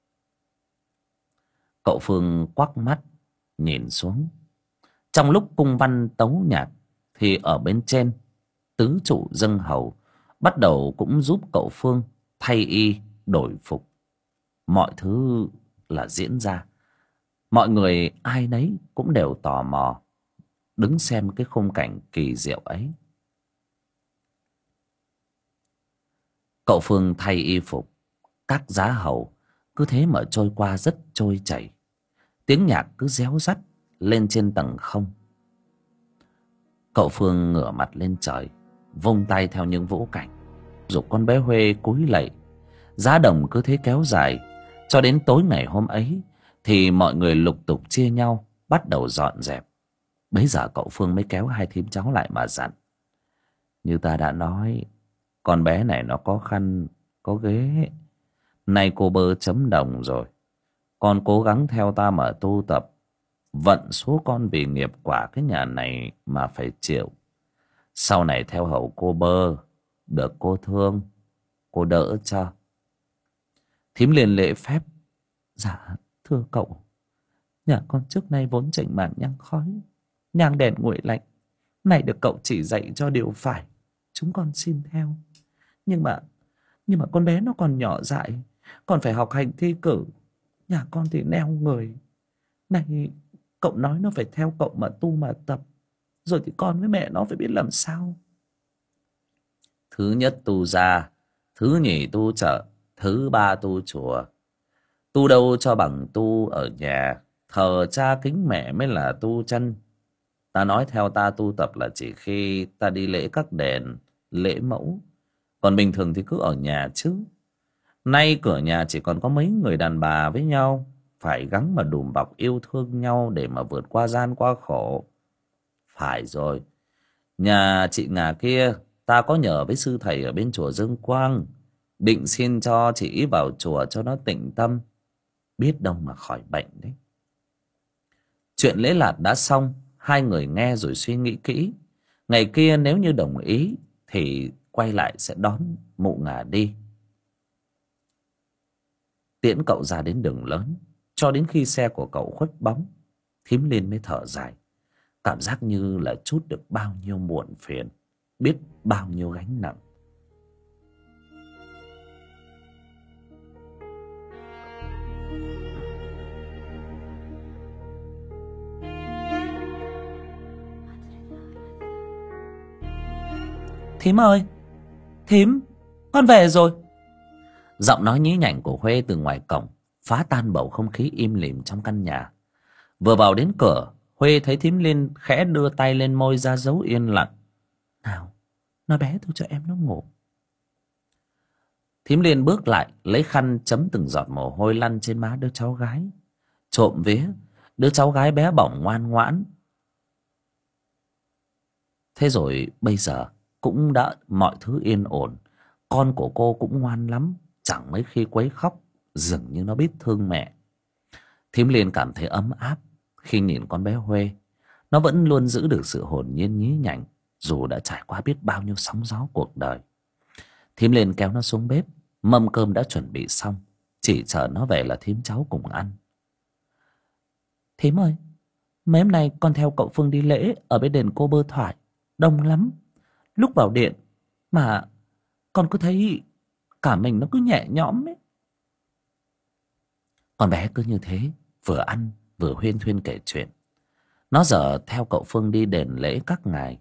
Cậu Phương quắc mắt nhìn xuống. Trong lúc cung văn tấu nhạc thì ở bên trên, tứ trụ dâng hầu bắt đầu cũng giúp cậu Phương thay y đổi phục. Mọi thứ là diễn ra. Mọi người ai nấy cũng đều tò mò đứng xem cái khung cảnh kỳ diệu ấy. Cậu Phương thay y phục, các giá hầu cứ thế mà trôi qua rất trôi chảy. Tiếng nhạc cứ réo rắt lên trên tầng không. Cậu Phương ngửa mặt lên trời, vung tay theo những vũ cảnh, giục con bé Huê cúi lạy. Giá đồng cứ thế kéo dài cho đến tối ngày hôm ấy, thì mọi người lục tục chia nhau bắt đầu dọn dẹp. Bấy giờ cậu Phương mới kéo hai thím cháu lại mà dặn: như ta đã nói, con bé này nó có khăn có ghế, nay cô bơ chấm đồng rồi, con cố gắng theo ta mà tu tập. Vận số con vì nghiệp quả cái nhà này mà phải chịu. Sau này theo hầu cô bơ, được cô thương, cô đỡ cho. Thím liền lễ phép: dạ thưa cậu, nhà con trước nay vốn chảnh màn nhang khói, nhang đèn nguội lạnh, này được cậu chỉ dạy cho điều phải, chúng con xin theo. Nhưng mà con bé nó còn nhỏ dại, còn phải học hành thi cử, nhà con thì neo người. Này cậu nói nó phải theo cậu mà tu mà tập, rồi thì con với mẹ nó phải biết làm sao. Thứ nhất tu gia, thứ nhì tu chợ, thứ ba tu chùa. Tu đâu cho bằng tu ở nhà, thờ cha kính mẹ mới là tu chân. Ta nói theo ta tu tập là chỉ khi ta đi lễ các đền, lễ mẫu. Còn bình thường thì cứ ở nhà chứ. Nay cửa nhà chỉ còn có mấy người đàn bà với nhau, phải gắng mà đùm bọc yêu thương nhau để mà vượt qua gian qua khổ. Phải rồi, nhà chị Ngà kia ta có nhờ với sư thầy ở bên chùa Dương Quang, định xin cho chị vào chùa cho nó tịnh tâm, biết đâu mà khỏi bệnh đấy. Chuyện lễ lạt đã xong, hai người nghe rồi suy nghĩ kỹ. Ngày kia nếu như đồng ý thì quay lại sẽ đón mụ Ngà đi, tiễn cậu ra đến đường lớn. Cho đến khi xe của cậu khuất bóng, thím Liên mới thở dài, cảm giác như là trút được bao nhiêu muộn phiền, biết bao nhiêu gánh nặng. Thím ơi, thím, con về rồi. Giọng nói nhí nhảnh của Huê từ ngoài cổng phá tan bầu không khí im lìm trong căn nhà. Vừa vào đến cửa, Huê thấy thím Liên khẽ đưa tay lên môi ra dấu yên lặng. Nào, nói bé thôi cho em nó ngủ. Thím Liên bước lại, lấy khăn chấm từng giọt mồ hôi lăn trên má đứa cháu gái. Trộm vía, đứa cháu gái bé bỏng ngoan ngoãn. Thế rồi bây giờ cũng đã mọi thứ yên ổn. Con của cô cũng ngoan lắm, chẳng mấy khi quấy khóc, dường như nó biết thương mẹ. Thím Liên cảm thấy ấm áp khi nhìn con bé Huê. Nó vẫn luôn giữ được sự hồn nhiên nhí nhảnh, dù đã trải qua biết bao nhiêu sóng gió cuộc đời. Thím Liên kéo nó xuống bếp, mâm cơm đã chuẩn bị xong, chỉ chờ nó về là thím cháu cùng ăn. Thím ơi, mấy hôm nay con theo cậu Phương đi lễ ở bên đền Cô Bơ Thoại, đông lắm. Lúc vào điện mà con cứ thấy cả mình nó cứ nhẹ nhõm ấy. Con bé cứ như thế, vừa ăn vừa huyên thuyên kể chuyện. Nó giờ theo cậu Phương đi đền lễ các ngày.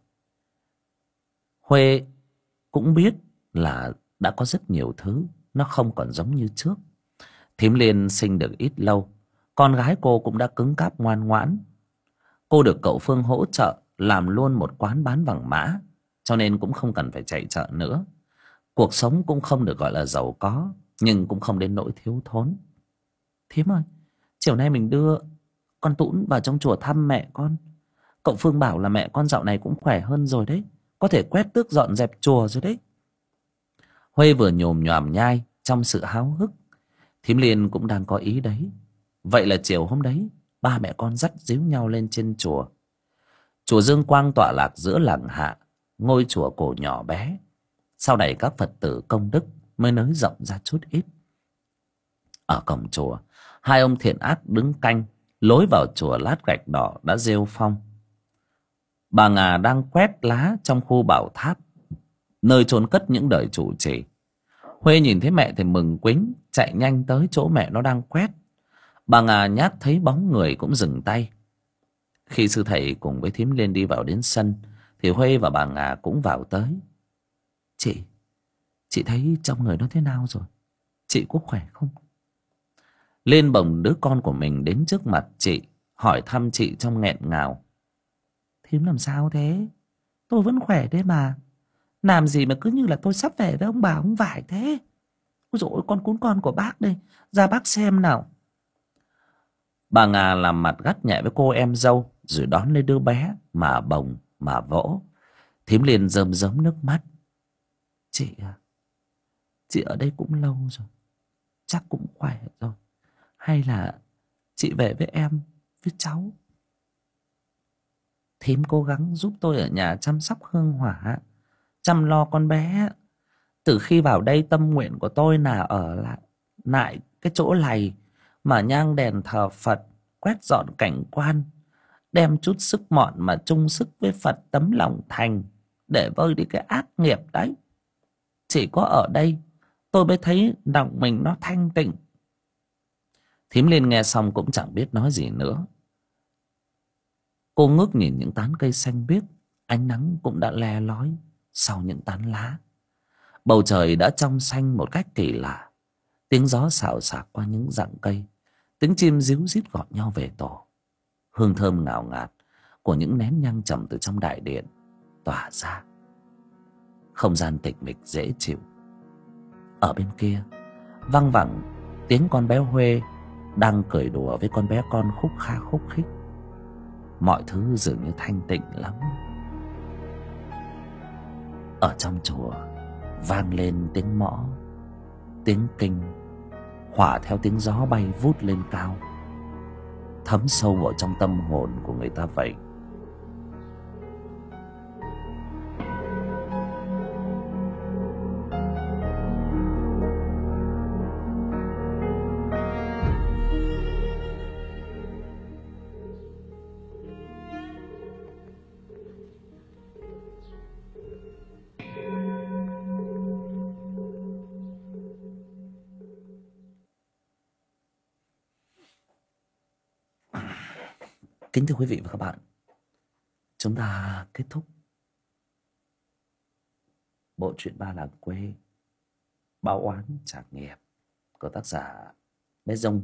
Huê cũng biết là đã có rất nhiều thứ nó không còn giống như trước. Thím Liên sinh được ít lâu, con gái cô cũng đã cứng cáp ngoan ngoãn. Cô được cậu Phương hỗ trợ làm luôn một quán bán vàng mã, cho nên cũng không cần phải chạy chợ nữa. Cuộc sống cũng không được gọi là giàu có, nhưng cũng không đến nỗi thiếu thốn. Thím ơi, chiều nay mình đưa con Tũn vào trong chùa thăm mẹ con. Cậu Phương bảo là mẹ con dạo này cũng khỏe hơn rồi đấy, có thể quét tước dọn dẹp chùa rồi đấy. Huê vừa nhồm nhòm nhai trong sự háo hức. Thím Liên cũng đang có ý đấy. Vậy là chiều hôm đấy, ba mẹ con dắt díu nhau lên trên chùa. Chùa Dương Quang tọa lạc giữa làng Hạ, ngôi chùa cổ nhỏ bé. Sau này các Phật tử công đức mới nới rộng ra chút ít. Ở cổng chùa, hai ông thiện ác đứng canh. Lối vào chùa lát gạch đỏ đã rêu phong. Bà Ngà đang quét lá trong khu bảo tháp, nơi chôn cất những đời trụ trì. Huê nhìn thấy mẹ thì mừng quính, chạy nhanh tới chỗ mẹ nó đang quét. Bà Ngà nhát thấy bóng người cũng dừng tay. Khi sư thầy cùng với thím Liên đi vào đến sân thì Huê và bà Ngà cũng vào tới. Chị thấy trong người nó thế nào rồi? Chị có khỏe không? Liên bồng đứa con của mình đến trước mặt chị, hỏi thăm chị trong nghẹn ngào. Thím làm sao thế? Tôi vẫn khỏe đấy mà. Làm gì mà cứ như là tôi sắp về với ông bà ông vải thế? Ôi dồi ôi, con cún con của bác đây. Ra bác xem nào. Bà Nga làm mặt gắt nhẹ với cô em dâu, rồi đón lấy đứa bé mà bồng mà vỗ. Thím Liên rơm rớm nước mắt. Chị à, chị ở đây cũng lâu rồi, chắc cũng khỏe rồi. Hay là chị về với em, với cháu? Thím cố gắng giúp tôi ở nhà chăm sóc hương hỏa, chăm lo con bé. Từ khi vào đây tâm nguyện của tôi là ở lại cái chỗ này mà nhang đèn thờ Phật, quét dọn cảnh quan, đem chút sức mọn mà chung sức với Phật tấm lòng thành để vơi đi cái ác nghiệp đấy. Chỉ có ở đây tôi mới thấy lòng mình nó thanh tịnh. Thím Liên nghe xong cũng chẳng biết nói gì nữa. Cô ngước nhìn những tán cây xanh biếc, ánh nắng cũng đã le lói sau những tán lá. Bầu trời đã trong xanh một cách kỳ lạ. Tiếng gió xào xạc qua những rặng cây, tiếng chim ríu rít gọi nhau về tổ. Hương thơm ngào ngạt của những nén nhang trầm từ trong đại điện tỏa ra. Không gian tịch mịch dễ chịu. Ở bên kia văng vẳng tiếng con bé Huê đang cười đùa với con bé con khúc kha khúc khích. Mọi thứ dường như thanh tịnh lắm. Ở trong chùa vang lên tiếng mõ, tiếng kinh, hòa theo tiếng gió bay vút lên cao, thấm sâu vào trong tâm hồn của người ta vậy. Kính thưa quý vị và các bạn, chúng ta kết thúc bộ truyện Ba Làng Quê Báo Oán Trả Nghiệp của tác giả Bé Dung.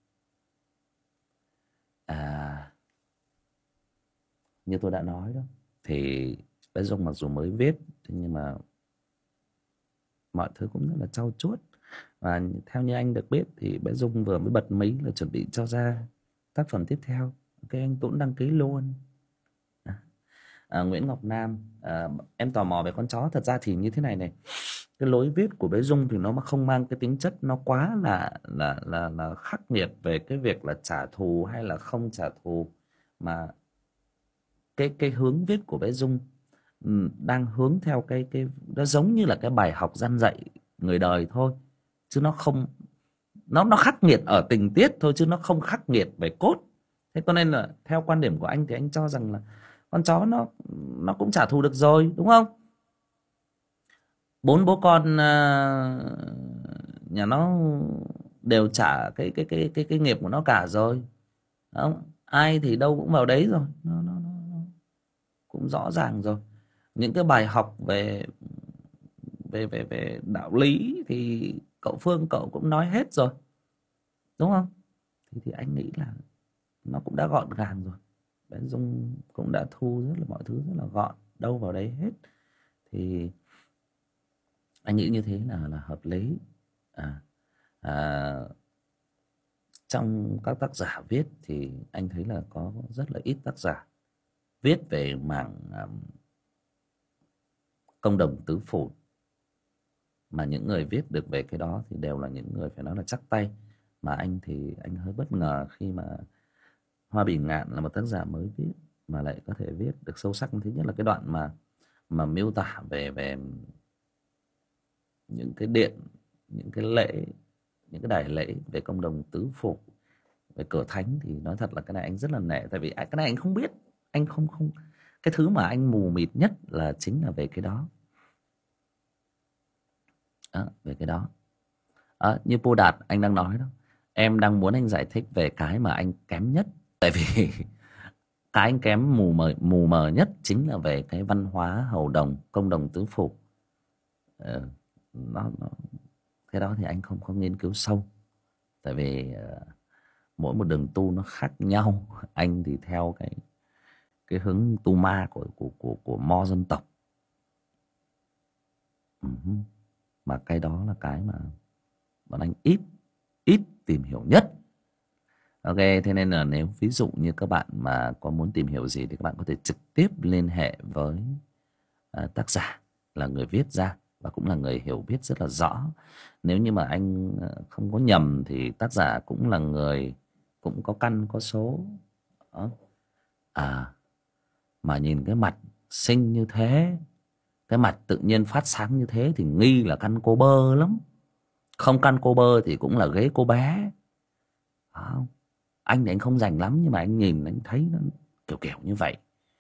Như tôi đã nói đó, thì Bé Dung mặc dù mới viết nhưng mà mọi thứ cũng rất là trau chuốt. Và theo như anh được biết thì Bé Dung vừa mới bật mí là chuẩn bị cho ra tác phẩm tiếp theo. Ok, anh Tuấn đăng ký luôn. Nguyễn Ngọc Nam, em tò mò về con chó. Thật ra thì như thế này này, cái lối viết của Bé Dung thì nó không mang cái tính chất nó quá là khắc nghiệt về cái việc là trả thù hay là không trả thù, mà cái hướng viết của Bé Dung đang hướng theo cái nó giống như là cái bài học răn dạy người đời thôi, chứ nó không, nó khắc nghiệt ở tình tiết thôi chứ nó không khắc nghiệt về cốt. Thế cho nên là theo quan điểm của anh thì anh cho rằng là con chó nó cũng trả thù được rồi, đúng không? 4 bố con nhà nó đều trả cái nghiệp của nó cả rồi, không? Ai thì đâu cũng vào đấy rồi, nó cũng rõ ràng rồi. Những cái bài học về về đạo lý thì cậu Phương cậu cũng nói hết rồi, đúng không? Thì anh nghĩ là nó cũng đã gọn gàng rồi. Bé Dung cũng đã thu rất là mọi thứ rất là gọn, đâu vào đấy hết. Thì anh nghĩ như thế là hợp lý. Trong các tác giả viết thì anh thấy là có rất là ít tác giả viết về mảng công đồng tứ phủ, mà những người viết được về cái đó thì đều là những người phải nói là chắc tay. Mà anh thì anh hơi bất ngờ khi mà Hoa Bỉ Ngạn là một tác giả mới viết mà lại có thể viết được sâu sắc. Thứ nhất là cái đoạn mà miêu tả về những cái điện, những cái lễ, những cái đài lễ về công đồng tứ phủ, về cửa thánh, thì nói thật là cái này anh rất là nể. Tại vì cái này anh không biết, anh không cái thứ mà anh mù mịt nhất là chính là về cái đó. Về cái đó. Như Pô Đạt anh đang nói đó, em đang muốn anh giải thích về cái mà anh kém nhất. Tại vì cái anh kém mù mờ nhất chính là về cái văn hóa hầu đồng, công đồng tứ phủ. Nó cái đó thì anh không nghiên cứu sâu. Tại vì mỗi một đường tu nó khác nhau. Anh thì theo cái hướng tu ma của mo dân tộc. Mà cái đó là cái mà bọn anh ít tìm hiểu nhất. Ok, thế nên là nếu ví dụ như các bạn mà có muốn tìm hiểu gì thì các bạn có thể trực tiếp liên hệ với tác giả là người viết ra và cũng là người hiểu biết rất là rõ. Nếu như mà anh không có nhầm thì tác giả cũng là người cũng có căn có số. Đó. Mà nhìn cái mặt xinh như thế, cái mặt tự nhiên phát sáng như thế thì nghi là căn cô bơ lắm. Không căn cô bơ thì cũng là ghế cô bé. Không. Anh thì anh không rành lắm, nhưng mà anh nhìn anh thấy nó kiểu như vậy.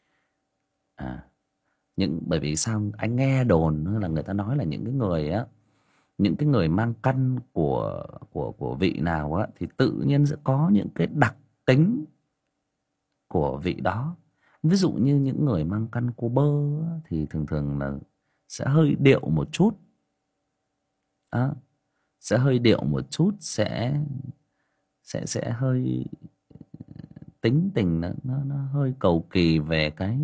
Bởi vì sao anh nghe đồn là người ta nói là những cái người mang căn của vị nào á thì tự nhiên sẽ có những cái đặc tính của vị đó. Ví dụ như những người mang căn cô bơ á, thì thường là sẽ hơi điệu một chút. Sẽ hơi điệu một chút, sẽ hơi tính tình nó hơi cầu kỳ về cái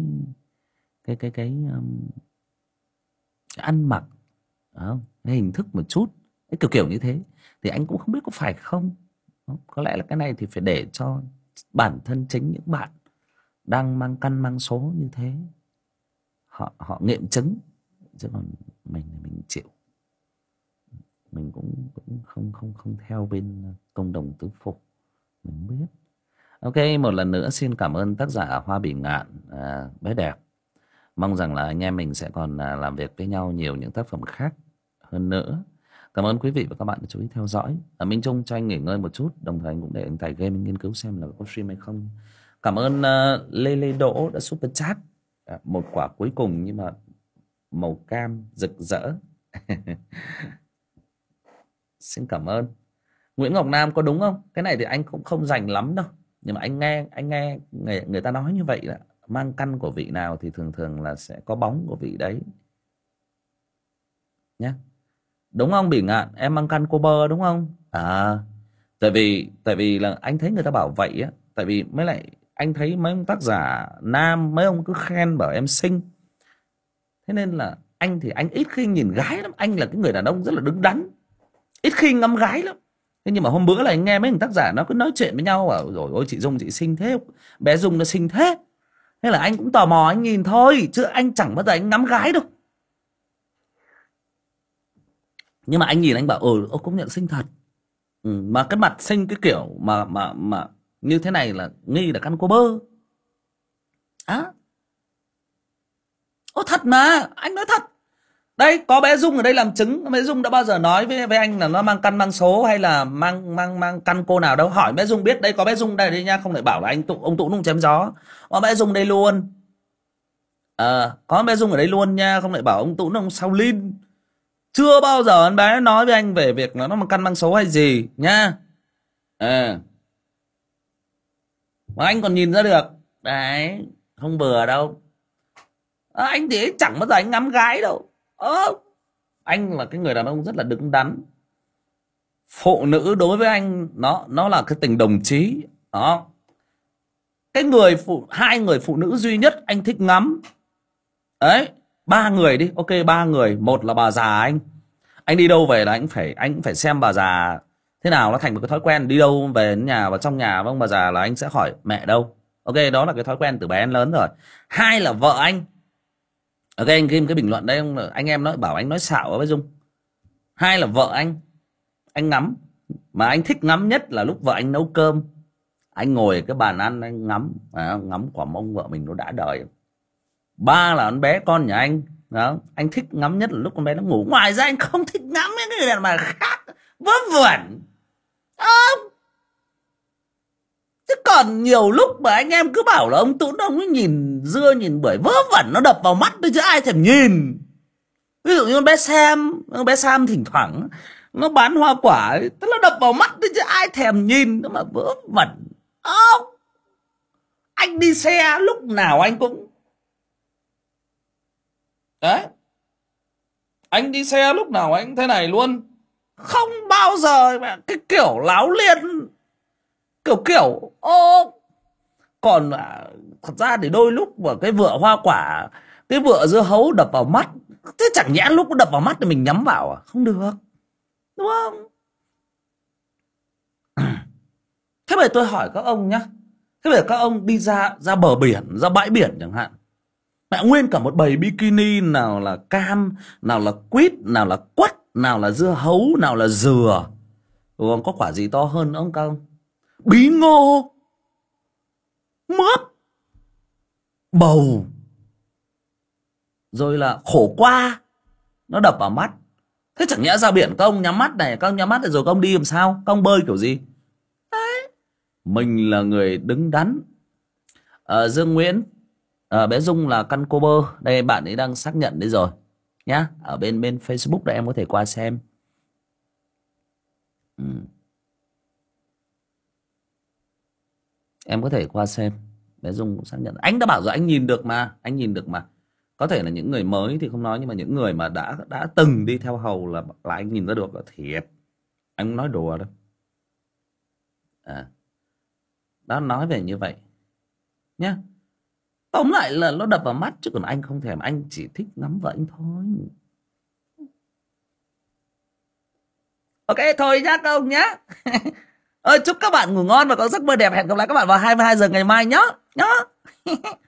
ăn mặc, cái hình thức một chút, cái kiểu như thế. Thì anh cũng không biết có phải không. Có lẽ là cái này thì phải để cho bản thân chính những bạn đang mang căn mang số như thế họ nghiệm chứng, chứ còn mình chịu. Mình cũng không theo bên công đồng tứ phục, mình không biết. Ok, một lần nữa xin cảm ơn tác giả Hoa Bỉ Ngạn, bé đẹp. Mong rằng là anh em mình sẽ còn làm việc với nhau nhiều những tác phẩm khác hơn nữa. Cảm ơn quý vị và các bạn đã chú ý theo dõi. Minh Trung cho anh nghỉ ngơi một chút, đồng thời anh cũng để anh tải game nghiên cứu xem là có stream hay không. Cảm ơn Lê Đỗ đã super chat một quả cuối cùng nhưng mà màu cam rực rỡ. Xin cảm ơn. Nguyễn Ngọc Nam có đúng không? Cái này thì anh cũng không rành lắm đâu, nhưng mà anh nghe người ta nói như vậy là mang căn của vị nào thì thường là sẽ có bóng của vị đấy nhé. Đúng không Bỉ Ngạn? Em mang căn cô bơ đúng không? Tại vì là anh thấy người ta bảo vậy á. Tại vì mới lại anh thấy mấy ông tác giả nam, mấy ông cứ khen bảo em xinh. Thế nên là anh thì anh ít khi nhìn gái lắm. Anh là cái người đàn ông rất là đứng đắn, ít khi ngắm gái lắm. Thế nhưng mà hôm bữa là anh nghe mấy thằng tác giả nó cứ nói chuyện với nhau bảo rồi ôi chị Dung chị xinh thế, bé Dung nó xinh thế. Thế là anh cũng tò mò anh nhìn thôi, chứ anh chẳng bao giờ anh ngắm gái đâu. Nhưng mà anh nhìn anh bảo công nhận xinh thật. Mà cái mặt xinh cái kiểu mà như thế này là nghi là căn cô bơ. Thật mà, anh nói thật. Đây có bé Dung ở đây làm chứng. Bé Dung đã bao giờ nói với anh là nó mang căn mang số hay là mang căn cô nào đâu. Hỏi bé Dung biết. Đây có bé Dung đây nha, không thể bảo là ông Tụ nung chém gió. Có bé Dung đây luôn. Có bé Dung ở đây luôn nha, không thể bảo ông Tụ nung sao Linh. Chưa bao giờ anh bé nói với anh về việc nó mang căn mang số hay gì nha. Mà anh còn nhìn ra được. Đấy, không bừa đâu. Anh thì chẳng bao giờ anh ngắm gái đâu. Anh là cái người đàn ông rất là đứng đắn. Phụ nữ đối với anh nó là cái tình đồng chí. Đó. Hai người phụ nữ duy nhất anh thích ngắm. Đấy, 3 người đi, ok 3 người. Một là bà già anh đi đâu về là anh cũng phải xem bà già thế nào, nó thành một cái thói quen. Đi đâu về đến nhà và trong nhà với ông bà già là anh sẽ hỏi mẹ đâu. Ok, đó là cái thói quen từ bé đến lớn rồi. 2 là vợ anh. Ok, anh ghi cái bình luận đây, anh em bảo anh nói xạo với Dung. 2 là vợ anh ngắm. Mà anh thích ngắm nhất là lúc vợ anh nấu cơm. Anh ngồi ở cái bàn ăn anh ngắm quả mông vợ mình nó đã đời. 3 là con bé con nhà anh. Đó. Anh thích ngắm nhất là lúc con bé nó ngủ. Ngoài ra anh không thích ngắm những cái đàn bà khác, vớ vẩn. Chứ còn nhiều lúc mà anh em cứ bảo là ông Tún ông ấy nhìn dưa nhìn bưởi vớ vẩn, nó đập vào mắt thôi chứ ai thèm nhìn. Ví dụ như con bé Sam thỉnh thoảng nó bán hoa quả ấy, tức là đập vào mắt thôi chứ ai thèm nhìn. Nó mà vớ vẩn. Anh đi xe lúc nào anh cũng đấy, anh đi xe lúc nào anh thế này luôn. Không bao giờ mà cái kiểu láo liên kiểu ô. Còn thật ra thì đôi lúc mà cái vựa hoa quả, cái vựa dưa hấu đập vào mắt, thế chẳng nhẽ lúc nó đập vào mắt thì mình nhắm vào à? Không được, đúng không? Thế bây giờ tôi hỏi các ông nhá, thế bây giờ các ông đi ra bờ biển, ra bãi biển chẳng hạn, mẹ nguyên cả một bầy bikini, nào là cam, nào là quýt, nào là quất, nào là dưa hấu, nào là dừa, đúng không? Có quả gì to hơn nữa không các ông? Bí ngô, mướp, bầu, rồi là khổ qua, nó đập vào mắt. Thế chẳng nhẽ ra biển các ông nhắm mắt này, các ông nhắm mắt này rồi các ông đi làm sao? Các ông bơi kiểu gì? Đấy. Mình là người đứng đắn. Dương Nguyễn, bé Dung là căn cô bơ. Đây bạn ấy đang xác nhận đấy rồi nhá. Ở bên Facebook đây, em có thể qua xem. Em có thể qua xem. Bé Dung cũng xác nhận. Anh đã bảo rồi, anh nhìn được mà, anh nhìn được mà. Có thể là những người mới thì không nói, nhưng mà những người mà đã từng đi theo hầu là anh nhìn ra được là thiệt. Anh không nói đùa đâu. Đó, nói về như vậy nhá. Tóm lại là nó đập vào mắt, chứ còn anh không thèm, anh chỉ thích ngắm vợ anh thôi. Ok thôi nhá các ông nhá. Chúc các bạn ngủ ngon và có giấc mơ đẹp. Hẹn gặp lại các bạn vào 22 giờ ngày mai nhá.